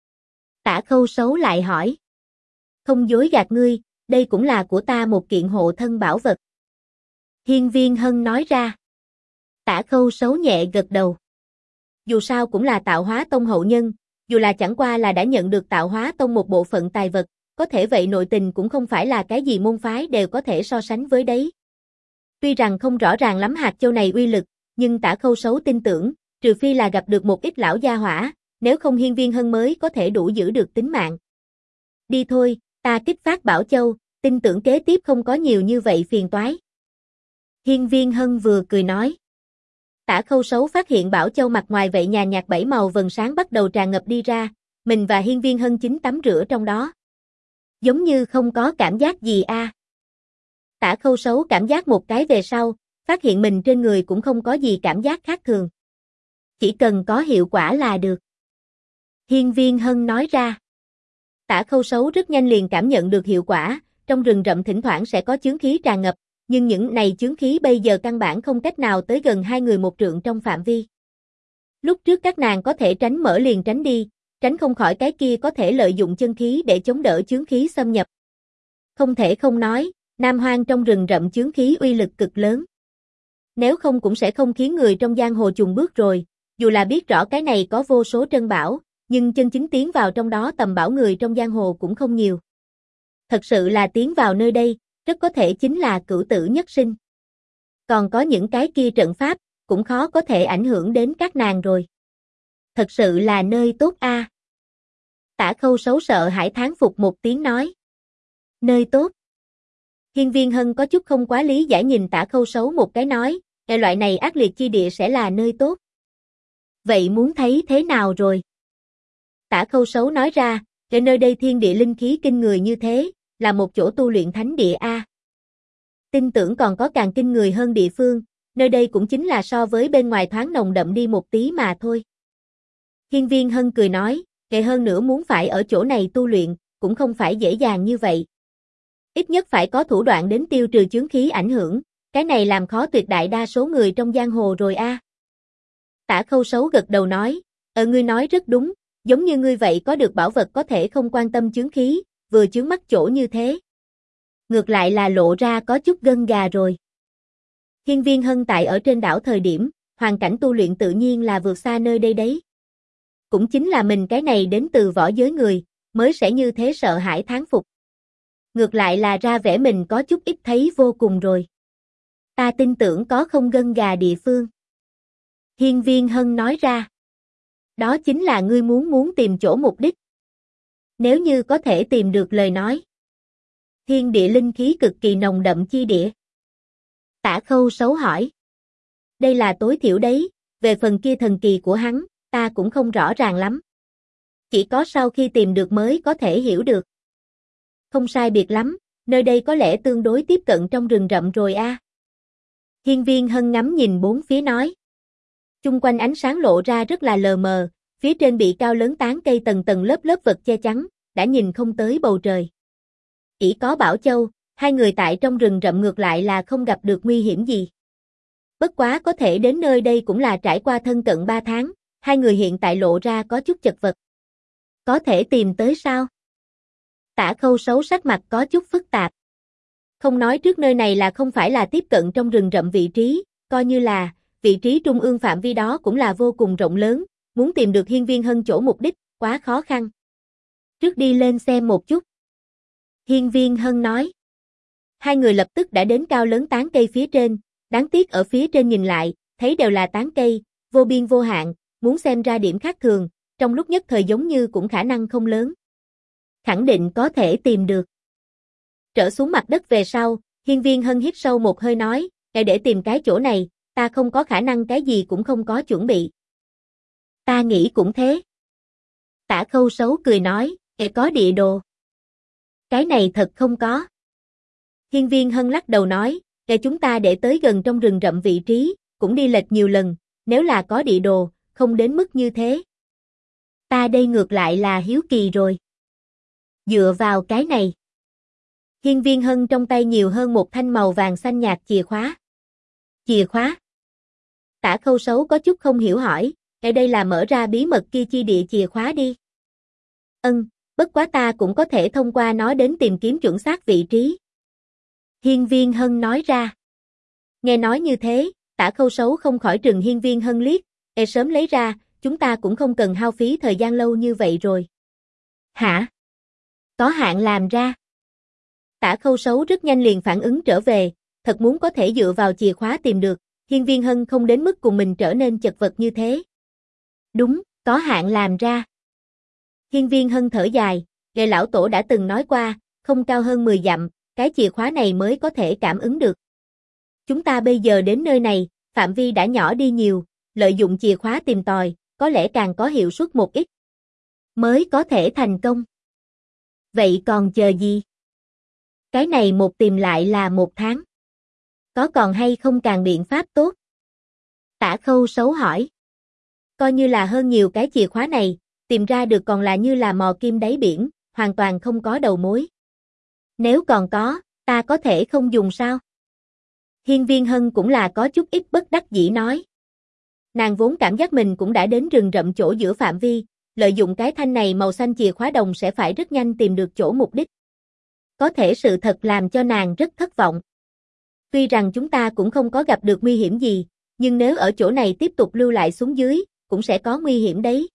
Tả Khâu Sấu lại hỏi. Không dối gạt ngươi, đây cũng là của ta một kiện hộ thân bảo vật. Hiên Viên Hân nói ra. Tả Khâu Sấu nhẹ gật đầu. Dù sao cũng là Tạo Hóa Tông hậu nhân, dù là chẳng qua là đã nhận được Tạo Hóa Tông một bộ phận tài vật, có thể vậy nội tình cũng không phải là cái gì môn phái đều có thể so sánh với đấy. Tuy rằng không rõ ràng lắm hạt châu này uy lực, nhưng Tả Khâu Sấu tin tưởng, trừ phi là gặp được một ít lão gia hỏa, nếu không Hiên Viên Hân mới có thể đủ giữ được tính mạng. Đi thôi, ta kích phát Bảo Châu, tin tưởng kế tiếp không có nhiều như vậy phiền toái. Hiên Viên Hân vừa cười nói. Tả Khâu Sấu phát hiện Bảo Châu mặt ngoài vậy nhàn nhạt 7 màu vầng sáng bắt đầu tràn ngập đi ra, mình và Hiên Viên Hân chính tắm rửa trong đó. Giống như không có cảm giác gì a. Tả Khâu Sấu cảm giác một cái về sau, phát hiện mình trên người cũng không có gì cảm giác khác thường. Chỉ cần có hiệu quả là được. Hiên Viên Hân nói ra. Tả Khâu Sấu rất nhanh liền cảm nhận được hiệu quả, trong rừng rậm thỉnh thoảng sẽ có chướng khí tràn ngập, nhưng những này chướng khí bây giờ căn bản không cách nào tới gần hai người một trượng trong phạm vi. Lúc trước các nàng có thể tránh mở liền tránh đi, tránh không khỏi cái kia có thể lợi dụng chân khí để chống đỡ chướng khí xâm nhập. Không thể không nói, Nam Hoang trong rừng rậm chướng khí uy lực cực lớn. Nếu không cũng sẽ không khiến người trong giang hồ chùn bước rồi, dù là biết rõ cái này có vô số trân bảo, nhưng chân chính tiến vào trong đó tầm bảo người trong giang hồ cũng không nhiều. Thật sự là tiến vào nơi đây, rất có thể chính là cửu tử nhất sinh. Còn có những cái kia trận pháp, cũng khó có thể ảnh hưởng đến các nàng rồi. Thật sự là nơi tốt a. Tả Khâu Sấu sợ hãi thán phục một tiếng nói. Nơi tốt. Hiên Viên Hân có chút không quá lý giải nhìn Tả Khâu Sấu một cái nói, cái loại này ác liệt chi địa sẽ là nơi tốt. Vậy muốn thấy thế nào rồi? Tả Khâu Sấu nói ra, cái nơi đây thiên địa linh khí kinh người như thế, là một chỗ tu luyện thánh địa a. Tin tưởng còn có càng kinh người hơn địa phương, nơi đây cũng chính là so với bên ngoài thoáng nồng đậm đi một tí mà thôi. Hiên Viên Hân cười nói, kệ hơn nữa muốn phải ở chỗ này tu luyện, cũng không phải dễ dàng như vậy. Ít nhất phải có thủ đoạn đến tiêu trừ chướng khí ảnh hưởng, cái này làm khó tuyệt đại đa số người trong giang hồ rồi a. Tả Khâu Sấu gật đầu nói, ngươi nói rất đúng, giống như ngươi vậy có được bảo vật có thể không quan tâm chướng khí, vừa chướng mắt chỗ như thế. Ngược lại là lộ ra có chút gân gà rồi. Hiên Viên Hân tại ở trên đảo thời điểm, hoàn cảnh tu luyện tự nhiên là vượt xa nơi đây đấy. Cũng chính là mình cái này đến từ võ giới người, mới sẽ như thế sợ hãi thán phục. Ngược lại là ra vẻ mình có chút ít thấy vô cùng rồi. Ta tin tưởng có không gân gà địa phương. Hiên Viên Hân nói ra. Đó chính là ngươi muốn tìm chỗ mục đích. Nếu như có thể tìm được lời nói. Thiên địa linh khí cực kỳ nồng đậm chi địa. Tả Khâu Sấu hỏi. Đây là tối thiểu đấy, về phần kia thần kỳ của hắn, ta cũng không rõ ràng lắm. Chỉ có sau khi tìm được mới có thể hiểu được. Không sai biệt lắm, nơi đây có lẽ tương đối tiếp cận trong rừng rậm rồi a. Hiên Viên Hân ngắm nhìn bốn phía nói. Chung quanh ánh sáng lộ ra rất là lờ mờ, phía trên bị cao lớn tán cây tầng tầng lớp lớp vật che chắn, đã nhìn không tới bầu trời. Chỉ có Bảo Châu, hai người tại trong rừng rậm ngược lại là không gặp được nguy hiểm gì. Bất quá có thể đến nơi đây cũng là trải qua thân cận 3 tháng, hai người hiện tại lộ ra có chút chật vật. Có thể tìm tới sao? Tả Khâu Sấu sắc mặt có chút phức tạp. Không nói trước nơi này là không phải là tiếp cận trong rừng rậm vị trí, coi như là vị trí trung ương phạm vi đó cũng là vô cùng rộng lớn, muốn tìm được Hiên Viên Hân chỗ mục đích, quá khó khăn. Trước đi lên xem một chút. Hiên Viên Hân nói. Hai người lập tức đã đến cao lớn tán cây phía trên, đáng tiếc ở phía trên nhìn lại, thấy đều là tán cây, vô biên vô hạn, muốn xem ra điểm khác thường, trong lúc nhất thời giống như cũng khả năng không lớn. Khẳng định có thể tìm được. Trở xuống mặt đất về sau, Hiên Viên Hân hít sâu một hơi nói, để tìm cái chỗ này, ta không có khả năng cái gì cũng không có chuẩn bị. Ta nghĩ cũng thế. Tả Khâu Sấu cười nói, có địa đồ. Cái này thật không có. Hiên Viên Hân lắc đầu nói, chúng ta để tới gần trong rừng rậm vị trí, cũng đi lệch nhiều lần, nếu là có địa đồ, không đến mức như thế. Ta đây ngược lại là hiếu kỳ rồi. Dựa vào cái này. Hiên Viên Hân trong tay nhiều hơn một thanh màu vàng xanh nhạt chìa khóa. Chìa khóa? Tả Khâu Sấu có chút không hiểu hỏi, đây là mở ra bí mật kia chi địa chìa khóa đi. Bất quá ta cũng có thể thông qua nó đến tìm kiếm chuẩn xác vị trí. Hiên Viên Hân nói ra. Nghe nói như thế, Tả Khâu Sấu không khỏi trừng Hiên Viên Hân liếc, sớm lấy ra, chúng ta cũng không cần hao phí thời gian lâu như vậy rồi. Hả? Có hạn làm ra. Tả Khâu Sấu rất nhanh liền phản ứng trở về, thật muốn có thể dựa vào chìa khóa tìm được, Hiên Viên Hân không đến mức cùng mình trở nên chật vật như thế. Đúng, có hạn làm ra. Hiên Viên Hân thở dài, lão tổ đã từng nói qua, không cao hơn 10 dặm, cái chìa khóa này mới có thể cảm ứng được. Chúng ta bây giờ đến nơi này, phạm vi đã nhỏ đi nhiều, lợi dụng chìa khóa tìm tòi, có lẽ càng có hiệu suất một ít. Mới có thể thành công. Vậy còn chờ gì? Cái này một tìm lại là 1 tháng. Có còn hay không càng biện pháp tốt? Tả Khâu Sấu hỏi. Coi như là hơn nhiều cái chìa khóa này, tìm ra được còn là như là mò kim đáy biển, hoàn toàn không có đầu mối. Nếu còn có, ta có thể không dùng sao? Hiên Viên Hân cũng là có chút ít bất đắc dĩ nói. Nàng vốn cảm giác mình cũng đã đến rừng rậm chỗ giữa phạm vi, lợi dụng cái thanh này màu xanh chìa khóa đồng sẽ phải rất nhanh tìm được chỗ mục đích. Có thể sự thật làm cho nàng rất thất vọng. Tuy rằng chúng ta cũng không có gặp được nguy hiểm gì, nhưng nếu ở chỗ này tiếp tục lưu lại xuống dưới, cũng sẽ có nguy hiểm đấy.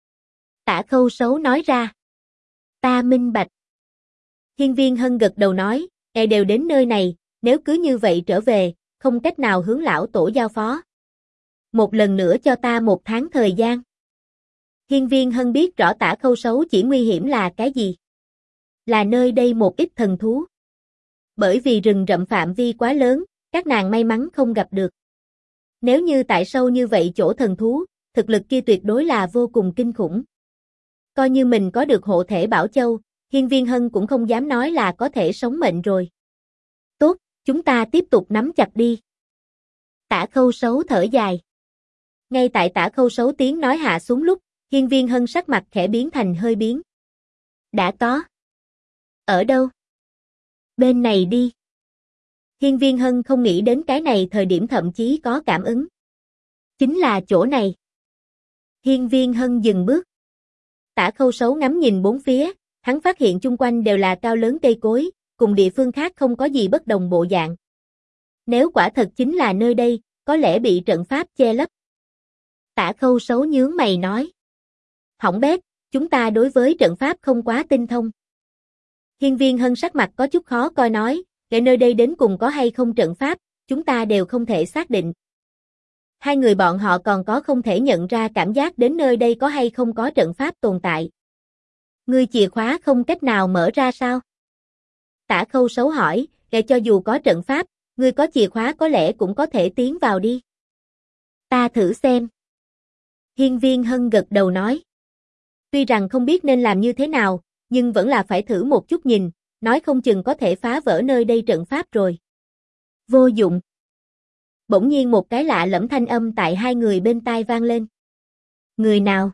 Tả Khâu Sấu nói ra. Ta minh bạch. Hiên Viên Hân gật đầu nói, đều đến nơi này, nếu cứ như vậy trở về, không cách nào hướng lão tổ giao phó. Một lần nữa cho ta 1 tháng thời gian. Hiên Viên Hân biết rõ Tả Khâu Sấu chỉ nguy hiểm là cái gì. Là nơi đây một ít thần thú. Bởi vì rừng rậm phạm vi quá lớn, các nàng may mắn không gặp được. Nếu như tại sâu như vậy chỗ thần thú, thực lực kia tuyệt đối là vô cùng kinh khủng. Coi như mình có được hộ thể Bảo Châu, Hiên Viên Hân cũng không dám nói là có thể sống mệnh rồi. Tốt, chúng ta tiếp tục nắm chặt đi. Tả Khâu Sấu thở dài. Ngay tại Tả Khâu Sấu tiếng nói hạ xuống lúc, Hiên Viên Hân sắc mặt khẽ biến thành hơi biến. Đã có. Ở đâu? Bên này đi. Hiên Viên Hân không nghĩ đến cái này thời điểm thậm chí có cảm ứng. Chính là chỗ này. Hiên Viên Hân dừng bước. Tả Khâu Sấu ngắm nhìn bốn phía, hắn phát hiện chung quanh đều là cao lớn cây cối, cùng địa phương khác không có gì bất đồng bộ dạng. Nếu quả thật chính là nơi đây, có lẽ bị trận pháp che lấp. Tả Khâu Sấu nhướng mày nói. Hỏng bét, chúng ta đối với trận pháp không quá tinh thông. Hiên Viên Hân sắc mặt có chút khó coi nói, để nơi đây đến cùng có hay không trận pháp, chúng ta đều không thể xác định. Hai người bọn họ còn có không thể nhận ra cảm giác đến nơi đây có hay không có trận pháp tồn tại. Ngươi chìa khóa không cách nào mở ra sao? Tả Khâu Sấu hỏi, để cho dù có trận pháp, ngươi có chìa khóa có lẽ cũng có thể tiến vào đi. Ta thử xem. Hiên Viên Hân gật đầu nói. Tuy rằng không biết nên làm như thế nào, nhưng vẫn là phải thử một chút nhìn, nói không chừng có thể phá vỡ nơi đây trận pháp rồi. Vô dụng. Bỗng nhiên một cái lạ lẫm thanh âm tại hai người bên tai vang lên. Người nào?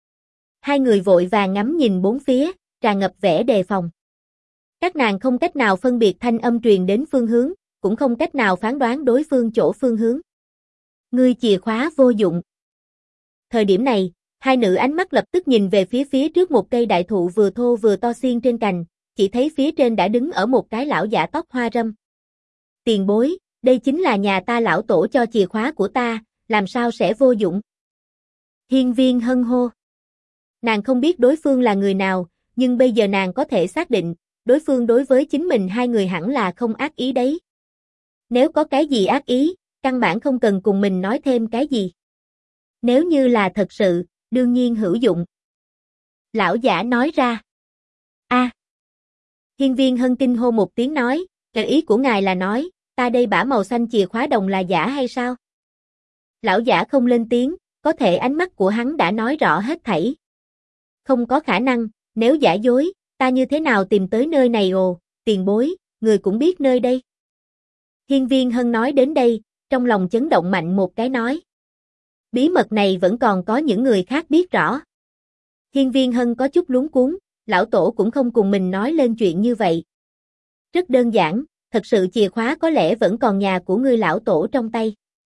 Hai người vội vàng ngắm nhìn bốn phía, tràn ngập vẻ đề phòng. Các nàng không cách nào phân biệt thanh âm truyền đến phương hướng, cũng không cách nào phán đoán đối phương chỗ phương hướng. Ngươi chìa khóa vô dụng. Thời điểm này, hai nữ ánh mắt lập tức nhìn về phía trước một cây đại thụ vừa thô vừa to xiên trên cành, chỉ thấy phía trên đã đứng ở một cái lão giả tóc hoa râm. Tiền bối, đây chính là nhà ta lão tổ cho chìa khóa của ta, làm sao sẽ vô dụng? Hiên Viên Hân hô. Nàng không biết đối phương là người nào, nhưng bây giờ nàng có thể xác định, đối phương đối với chính mình hai người hẳn là không ác ý đấy. Nếu có cái gì ác ý, căn bản không cần cùng mình nói thêm cái gì. Nếu như là thật sự, đương nhiên hữu dụng. Lão giả nói ra. A. Hiên Viên Hân kinh hô một tiếng nói, ý của ngài là nói, ta đây bả màu xanh chìa khóa đồng là giả hay sao? Lão giả không lên tiếng, có thể ánh mắt của hắn đã nói rõ hết thảy. Không có khả năng, nếu giả dối, ta như thế nào tìm tới nơi này ồ, tiền bối, người cũng biết nơi đây. Hiên Viên Hân nói đến đây, trong lòng chấn động mạnh một cái nói. Bí mật này vẫn còn có những người khác biết rõ. Hiên Viên Hân có chút luống cuống, lão tổ cũng không cùng mình nói lên chuyện như vậy. Rất đơn giản, thật sự chìa khóa có lẽ vẫn còn nhà của ngươi lão tổ trong tay.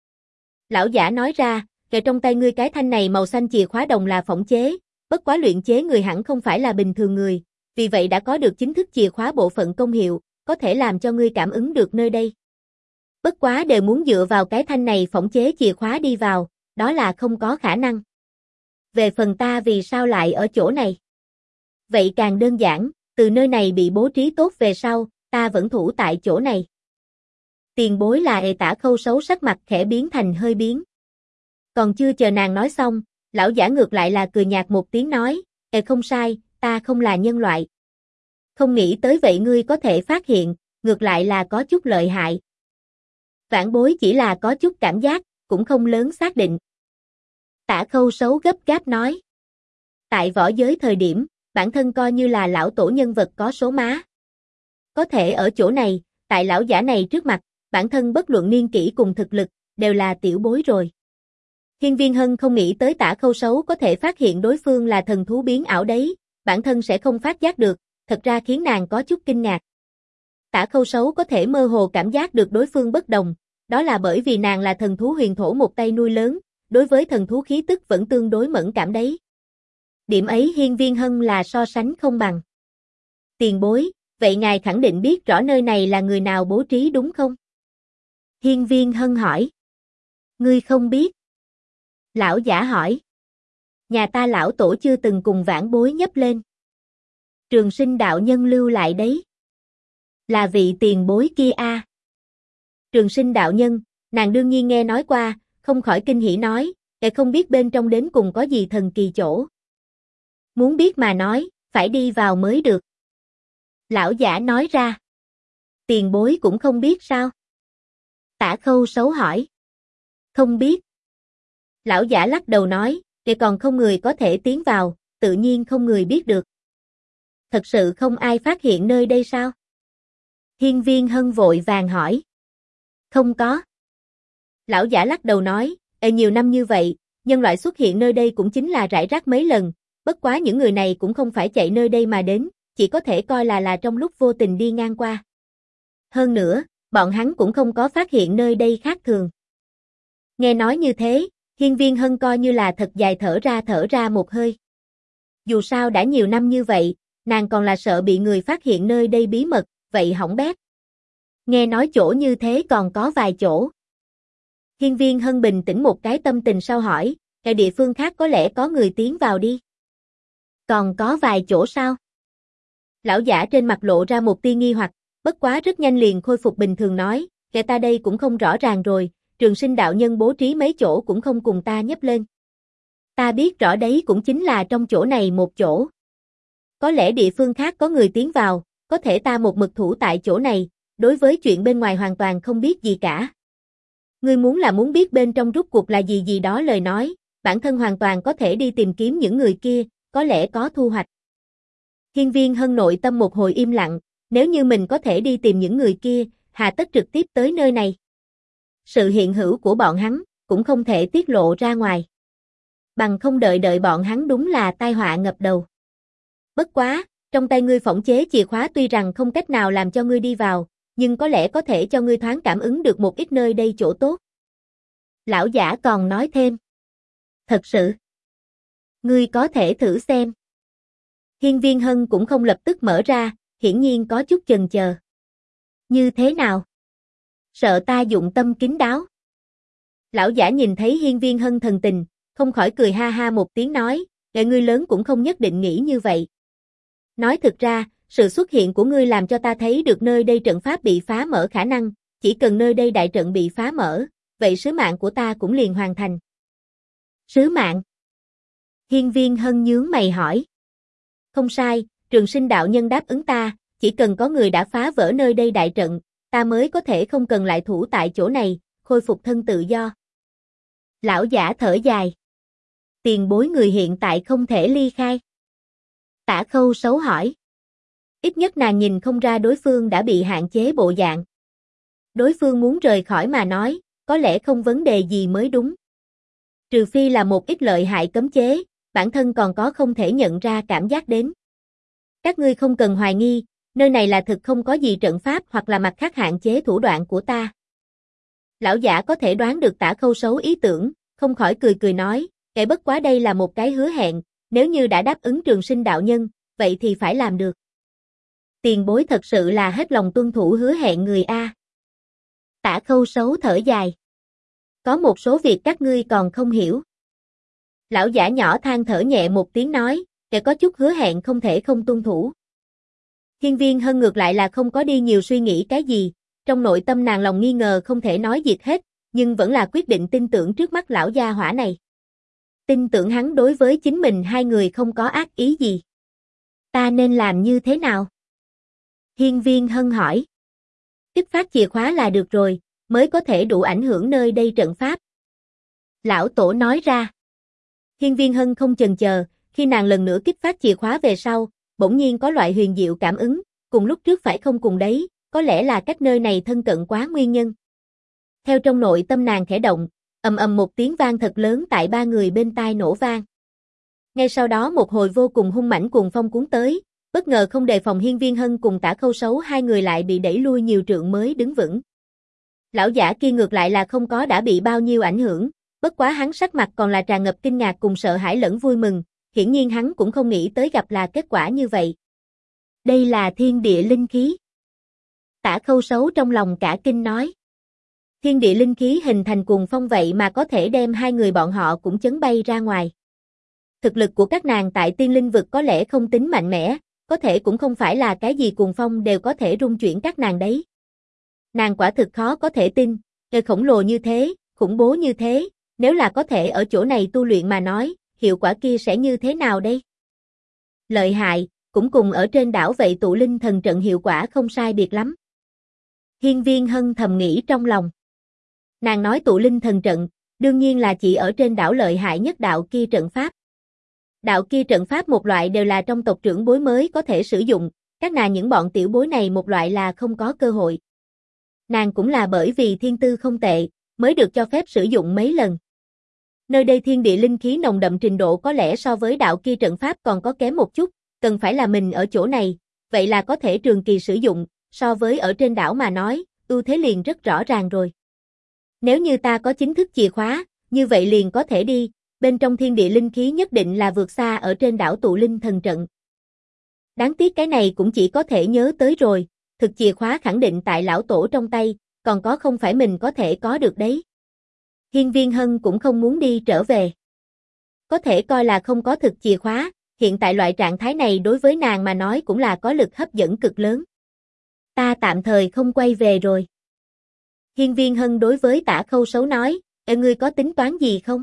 Lão giả nói ra, kệ trong tay ngươi cái thanh này màu xanh chìa khóa đồng là phỏng chế, bất quá luyện chế người hẳn không phải là bình thường người, vì vậy đã có được chính thức chìa khóa bộ phận công hiệu, có thể làm cho ngươi cảm ứng được nơi đây. Bất quá đều muốn dựa vào cái thanh này phỏng chế chìa khóa đi vào, đó là không có khả năng. Về phần ta vì sao lại ở chỗ này? Vậy càng đơn giản, từ nơi này bị bố trí tốt về sau, ta vẫn thủ tại chỗ này. Tiền bối là Tả Khâu Sấu sắc mặt khẽ biến thành hơi biến. Còn chưa chờ nàng nói xong, lão giả ngược lại là cười nhạt một tiếng nói, không sai, ta không là nhân loại. Không nghĩ tới vậy ngươi có thể phát hiện, ngược lại là có chút lợi hại. Vãn bối chỉ là có chút cảm giác, cũng không lớn xác định. Tả Khâu Sấu gấp gáp nói. Tại võ giới thời điểm, bản thân coi như là lão tổ nhân vật có số má. Có thể ở chỗ này, tại lão giả này trước mặt, bản thân bất luận niên kỷ cùng thực lực, đều là tiểu bối rồi. Hiên Viên Hân không nghĩ tới Tả Khâu Sấu có thể phát hiện đối phương là thần thú biến ảo đấy, bản thân sẽ không phát giác được, thật ra khiến nàng có chút kinh ngạc. Tả Khâu Sấu có thể mơ hồ cảm giác được đối phương bất đồng, đó là bởi vì nàng là thần thú huyền thổ một tay nuôi lớn, đối với thần thú khí tức vẫn tương đối mẫn cảm đấy. Điểm ấy Hiên Viên Hân là so sánh không bằng. Tiền bối, vậy ngài khẳng định biết rõ nơi này là người nào bố trí đúng không? Hiên Viên Hân hỏi. Ngươi không biết? Lão giả hỏi. Nhà ta lão tổ chưa từng cùng vãn bối nhấp lên. Trường Sinh đạo nhân lưu lại đấy. Là vị tiền bối kia a. Trường Sinh đạo nhân, nàng đương nhiên nghe nói qua, không khỏi kinh hỉ nói, không biết bên trong đến cùng có gì thần kỳ chỗ. Muốn biết mà nói, phải đi vào mới được. Lão giả nói ra. Tiền bối cũng không biết sao? Tả Khâu Sấu hỏi. Không biết. Lão giả lắc đầu nói, còn không người có thể tiến vào, tự nhiên không người biết được. Thật sự không ai phát hiện nơi đây sao? Hiên Viên Hân vội vàng hỏi. Không có. Lão giả lắc đầu nói, nhiều năm như vậy, nhân loại xuất hiện nơi đây cũng chính là rải rác mấy lần, bất quá những người này cũng không phải chạy nơi đây mà đến, chỉ có thể coi là trong lúc vô tình đi ngang qua. Hơn nữa, bọn hắn cũng không có phát hiện nơi đây khác thường. Nghe nói như thế, Hiên Viên Hân coi như là thật dài thở ra một hơi. Dù sao đã nhiều năm như vậy, nàng còn là sợ bị người phát hiện nơi đây bí mật, vậy hỏng bét. Nghe nói chỗ như thế còn có vài chỗ. Hiên Viên Hân bình tĩnh một cái tâm tình sau hỏi, cái địa phương khác có lẽ có người tiến vào đi. Còn có vài chỗ sao? Lão giả trên mặt lộ ra một tia nghi hoặc, bất quá rất nhanh liền khôi phục bình thường nói, kẻ ta đây cũng không rõ ràng rồi, Trường Sinh đạo nhân bố trí mấy chỗ cũng không cùng ta nhấp lên. Ta biết rõ đấy cũng chính là trong chỗ này một chỗ. Có lẽ địa phương khác có người tiến vào, có thể ta một mực thủ tại chỗ này, đối với chuyện bên ngoài hoàn toàn không biết gì cả. Ngươi muốn là muốn biết bên trong rốt cuộc là gì đó lời nói, bản thân hoàn toàn có thể đi tìm kiếm những người kia, có lẽ có thu hoạch. Hiên Viên Hân nội tâm một hồi im lặng, nếu như mình có thể đi tìm những người kia, hà tất trực tiếp tới nơi này. Sự hiện hữu của bọn hắn, cũng không thể tiết lộ ra ngoài. Bằng không đợi bọn hắn đúng là tai họa ngập đầu. Bất quá, trong tay ngươi phỏng chế chìa khóa tuy rằng không cách nào làm cho ngươi đi vào, nhưng có lẽ có thể cho ngươi thoáng cảm ứng được một ít nơi đây chỗ tốt. Lão giả còn nói thêm. Thật sự. Ngươi có thể thử xem. Hiên Viên Hân cũng không lập tức mở ra, hiển nhiên có chút chần chờ. Như thế nào? Sợ ta dụng tâm kín đáo. Lão giả nhìn thấy Hiên Viên Hân thần tình, không khỏi cười ha ha một tiếng nói, ngươi lớn cũng không nhất định nghĩ như vậy. Nói thực ra, sự xuất hiện của ngươi làm cho ta thấy được nơi đây trận pháp bị phá mở khả năng, chỉ cần nơi đây đại trận bị phá mở, vậy sứ mạng của ta cũng liền hoàn thành. Sứ mạng? Hiên Viên Hân nhướng mày hỏi. Không sai, Trường Sinh đạo nhân đáp ứng ta, chỉ cần có người đã phá vỡ nơi đây đại trận, ta mới có thể không cần lại thủ tại chỗ này, khôi phục thân tự do. Lão giả thở dài. Tiền bối người hiện tại không thể ly khai. Tả Khâu Sấu hỏi. Ít nhất nàng nhìn không ra đối phương đã bị hạn chế bộ dạng. Đối phương muốn rời khỏi mà nói, có lẽ không vấn đề gì mới đúng. Trừ phi là một ít lợi hại cấm chế, bản thân còn có không thể nhận ra cảm giác đến. Các ngươi không cần hoài nghi, nơi này là thực không có gì trận pháp hoặc là mặt khác hạn chế thủ đoạn của ta. Lão giả có thể đoán được Tả Khâu Sấu ý tưởng, không khỏi cười cười nói, kể bất quá đây là một cái hứa hẹn, nếu như đã đáp ứng Trường Sinh đạo nhân, vậy thì phải làm được. Tiền bối thật sự là hết lòng tuân thủ hứa hẹn người A. Tả Khâu Sấu thở dài. Có một số việc các ngươi còn không hiểu. Lão giả nhỏ than thở nhẹ một tiếng nói, kẻ có chút hứa hẹn không thể không tuân thủ. Hiên Viên Hân ngược lại là không có đi nhiều suy nghĩ cái gì, trong nội tâm nàng lòng nghi ngờ không thể nói diệt hết, nhưng vẫn là quyết định tin tưởng trước mắt lão gia hỏa này. Tin tưởng hắn đối với chính mình hai người không có ác ý gì. Ta nên làm như thế nào? Hiên Viên Hân hỏi. Kích phát chìa khóa là được rồi, mới có thể đủ ảnh hưởng nơi đây trận pháp. Lão Tổ nói ra. Hiên Viên Hân không chần chờ, khi nàng lần nữa kích phát chìa khóa về sau, bỗng nhiên có loại huyền diệu cảm ứng, cùng lúc trước phải không cùng đấy, có lẽ là cách nơi này thân cận quá nguyên nhân. Theo trong nội tâm nàng khẽ động, ầm ầm một tiếng vang thật lớn tại ba người bên tai nổ vang. Ngay sau đó một hồi vô cùng hung mãnh cuồng phong cuốn tới, bất ngờ không đề phòng Hiên Viên Hân cùng Tả Khâu Sấu hai người lại bị đẩy lui nhiều trượng mới đứng vững. Lão giả kia ngược lại là không có đã bị bao nhiêu ảnh hưởng, bất quá hắn sắc mặt còn là tràn ngập kinh ngạc cùng sợ hãi lẫn vui mừng, hiển nhiên hắn cũng không nghĩ tới gặp là kết quả như vậy. Đây là thiên địa linh khí. Tả Khâu Sấu trong lòng cả kinh nói. Thiên địa linh khí hình thành cuồng phong vậy mà có thể đem hai người bọn họ cũng chấn bay ra ngoài. Thực lực của các nàng tại tiên linh vực có lẽ không tính mạnh mẽ, có thể cũng không phải là cái gì cuồng phong đều có thể rung chuyển các nàng đấy. Nàng quả thực khó có thể tin, người khổng lồ như thế, khủng bố như thế, nếu là có thể ở chỗ này tu luyện mà nói, hiệu quả kia sẽ như thế nào đây? Lợi hại, cũng cùng ở trên đảo vậy tụ linh thần trận hiệu quả không sai biệt lắm. Hiên Viên Hân thầm nghĩ trong lòng. Nàng nói tụ linh thần trận, đương nhiên là chỉ ở trên đảo lợi hại nhất đạo kia trận pháp. Đạo kia trận pháp một loại đều là trong tộc trưởng bối mới có thể sử dụng, các nàng những bọn tiểu bối này một loại là không có cơ hội. Nàng cũng là bởi vì thiên tư không tệ, mới được cho phép sử dụng mấy lần. Nơi đây thiên địa linh khí nồng đậm trình độ có lẽ so với đạo kia trận pháp còn có kém một chút, cần phải là mình ở chỗ này, vậy là có thể trường kỳ sử dụng, so với ở trên đảo mà nói, ưu thế liền rất rõ ràng rồi. Nếu như ta có chính thức chìa khóa, như vậy liền có thể đi, bên trong thiên địa linh khí nhất định là vượt xa ở trên đảo tụ linh thần trận. Đáng tiếc cái này cũng chỉ có thể nhớ tới rồi, thực chìa khóa khẳng định tại lão tổ trong tay, còn có không phải mình có thể có được đấy. Hiên Viên Hân cũng không muốn đi trở về. Có thể coi là không có thực chìa khóa, hiện tại loại trạng thái này đối với nàng mà nói cũng là có lực hấp dẫn cực lớn. Ta tạm thời không quay về rồi. Hiên Viên Hân đối với Tả Khâu Sấu nói, ngươi có tính toán gì không?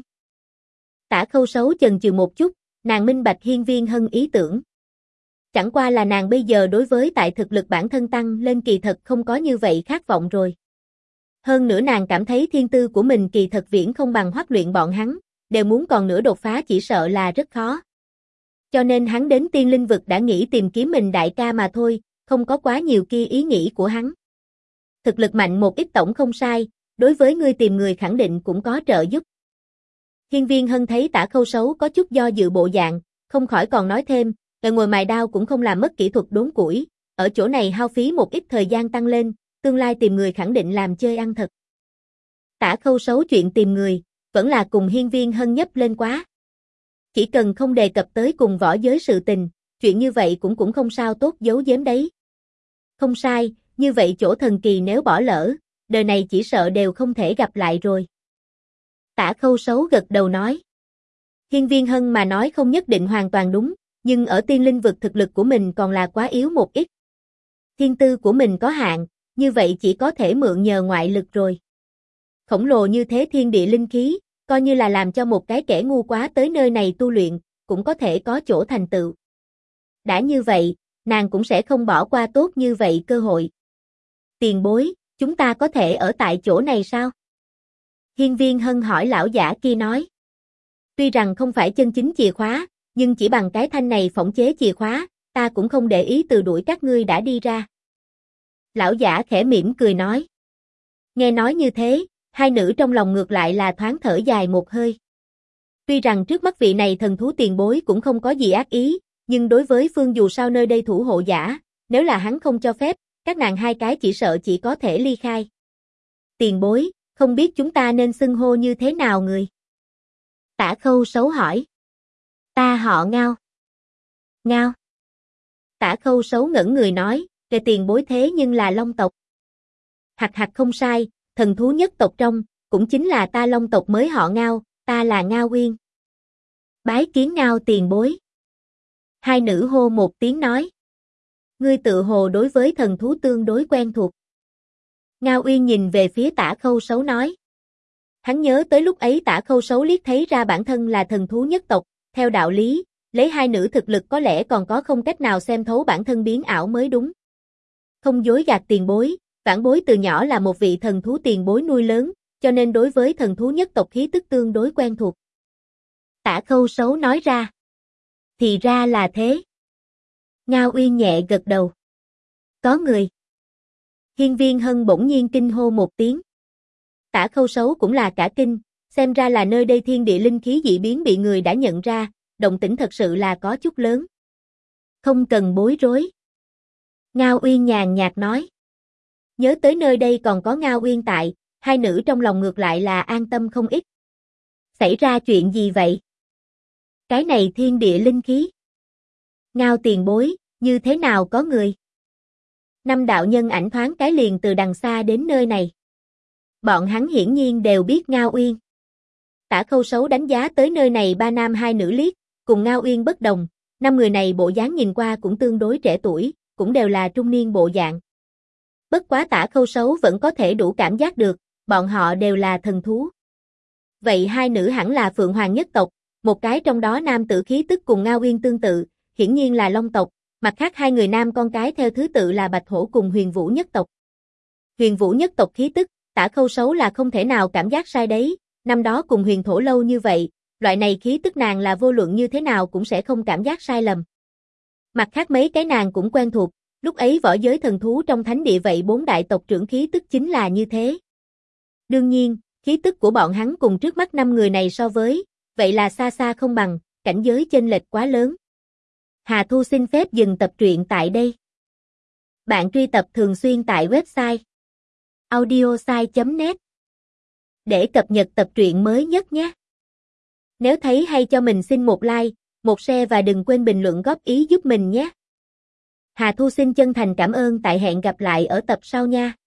Tả Khâu Sấu chần chừ một chút, nàng minh bạch Hiên Viên Hân ý tưởng. Chẳng qua là nàng bây giờ đối với tại thực lực bản thân tăng lên kỳ thật không có như vậy khát vọng rồi. Hơn nữa nàng cảm thấy thiên tư của mình kỳ thật viễn không bằng Hoắc Luyện bọn hắn, đều muốn còn nữa đột phá chỉ sợ là rất khó. Cho nên hắn đến tiên linh vực đã nghĩ tìm kiếm mình đại ca mà thôi, không có quá nhiều kia ý nghĩ của hắn. Thực lực mạnh một ít tổng không sai, đối với ngươi tìm người khẳng định cũng có trợ giúp. Hiên Viên Hân thấy Tả Khâu Sấu có chút do dự bộ dạng, không khỏi còn nói thêm, ngồi mài đao cũng không làm mất kỹ thuật đốn củi, ở chỗ này hao phí một ít thời gian tăng lên, tương lai tìm người khẳng định làm chơi ăn thật. Tả Khâu Sấu chuyện tìm người, vẫn là cùng Hiên Viên Hân nhấp lên quá. Chỉ cần không đề cập tới cùng võ giới sự tình, chuyện như vậy cũng không sao tốt giấu giếm đấy. Không sai, như vậy chỗ thần kỳ nếu bỏ lỡ, đời này chỉ sợ đều không thể gặp lại rồi. Tả Khâu Sấu gật đầu nói. Hiên Viên Hân mà nói không nhất định hoàn toàn đúng, nhưng ở tiên linh vực thực lực của mình còn là quá yếu một ít. Thiên tư của mình có hạn, như vậy chỉ có thể mượn nhờ ngoại lực rồi. Khổng lồ như thế thiên địa linh khí, coi như là làm cho một cái kẻ ngu quá tới nơi này tu luyện, cũng có thể có chỗ thành tựu. Đã như vậy, nàng cũng sẽ không bỏ qua tốt như vậy cơ hội. Tiền bối, chúng ta có thể ở tại chỗ này sao? Hiên Viên Hân hỏi lão giả kia nói. Tuy rằng không phải chân chính chìa khóa, nhưng chỉ bằng cái thanh này phỏng chế chìa khóa, ta cũng không để ý từ đuổi các ngươi đã đi ra. Lão giả khẽ mỉm cười nói. Nghe nói như thế, hai nữ trong lòng ngược lại là thoáng thở dài một hơi. Tuy rằng trước mắt vị này thần thú tiền bối cũng không có gì ác ý, nhưng đối với Phương dù sao nơi đây thủ hộ giả, nếu là hắn không cho phép, các nàng hai cái chỉ sợ chỉ có thể ly khai. Tiền bối, không biết chúng ta nên xưng hô như thế nào người? Tả Khâu Sấu hỏi. Ta họ Ngao. Ngao. Tả Khâu Sấu ngẩn người nói, kẻ tiền bối thế nhưng là Long tộc. Hạc không sai, thần thú nhất tộc trong, cũng chính là ta Long tộc mới họ Ngao, ta là Ngao Uyên. Bái kiến Ngao tiền bối. Hai nữ hô một tiếng nói. Ngươi tự hồ đối với thần thú tương đối quen thuộc. Ngao Uyên nhìn về phía Tả Khâu Sấu nói. Hắn nhớ tới lúc ấy Tả Khâu Sấu liếc thấy ra bản thân là thần thú nhất tộc, theo đạo lý, lấy hai nữ thực lực có lẽ còn có không cách nào xem thấu bản thân biến ảo mới đúng. Không dối gạt tiền bối, vãn bối từ nhỏ là một vị thần thú tiền bối nuôi lớn, cho nên đối với thần thú nhất tộc khí tức tương đối quen thuộc. Tả Khâu Sấu nói ra. Thì ra là thế. Ngao Uyên nhẹ gật đầu. Có người. Hiên Viên Hân bỗng nhiên kinh hô một tiếng. Tả Khâu Sấu cũng là cả kinh, xem ra là nơi đây thiên địa linh khí dị biến bị người đã nhận ra, động tĩnh thật sự là có chút lớn. Không cần bối rối. Ngao Uyên nhàn nhạt nói. Nhớ tới nơi đây còn có Ngao Uyên tại, hai nữ trong lòng ngược lại là an tâm không ít. Xảy ra chuyện gì vậy? Cái này thiên địa linh khí. Ngao tiền bối, như thế nào có người? Năm đạo nhân ảnh thoáng cái liền từ đằng xa đến nơi này. Bọn hắn hiển nhiên đều biết Ngao Uyên. Tả Khâu Sấu đánh giá tới nơi này ba nam hai nữ liếc, cùng Ngao Uyên bất đồng, năm người này bộ dáng nhìn qua cũng tương đối trẻ tuổi, cũng đều là trung niên bộ dạng. Bất quá Tả Khâu Sấu vẫn có thể đủ cảm giác được, bọn họ đều là thần thú. Vậy hai nữ hẳn là Phượng Hoàng nhất tộc, một cái trong đó nam tử khí tức cùng Ngao Uyên tương tự, hiển nhiên là Long tộc, mặt khác hai người nam con cái theo thứ tự là Bạch Hổ cùng Huyền Vũ nhất tộc. Huyền Vũ nhất tộc khí tức, Tả Khâu Sấu là không thể nào cảm giác sai đấy, năm đó cùng Huyền Thổ lâu như vậy, loại này khí tức nàng là vô luận như thế nào cũng sẽ không cảm giác sai lầm. Mặt khác mấy cái nàng cũng quen thuộc, lúc ấy võ giới thần thú trong thánh địa vậy bốn đại tộc trưởng khí tức chính là như thế. Đương nhiên, khí tức của bọn hắn cùng trước mắt năm người này so với, vậy là xa xa không bằng, cảnh giới chênh lệch quá lớn. Hà Thu xin phép dừng tập truyện tại đây. Bạn truy tập thường xuyên tại website audiosai.net để cập nhật tập truyện mới nhất nhé. Nếu thấy hay cho mình xin một like, một share và đừng quên bình luận góp ý giúp mình nhé. Hà Thu xin chân thành cảm ơn, tại hẹn gặp lại ở tập sau nha.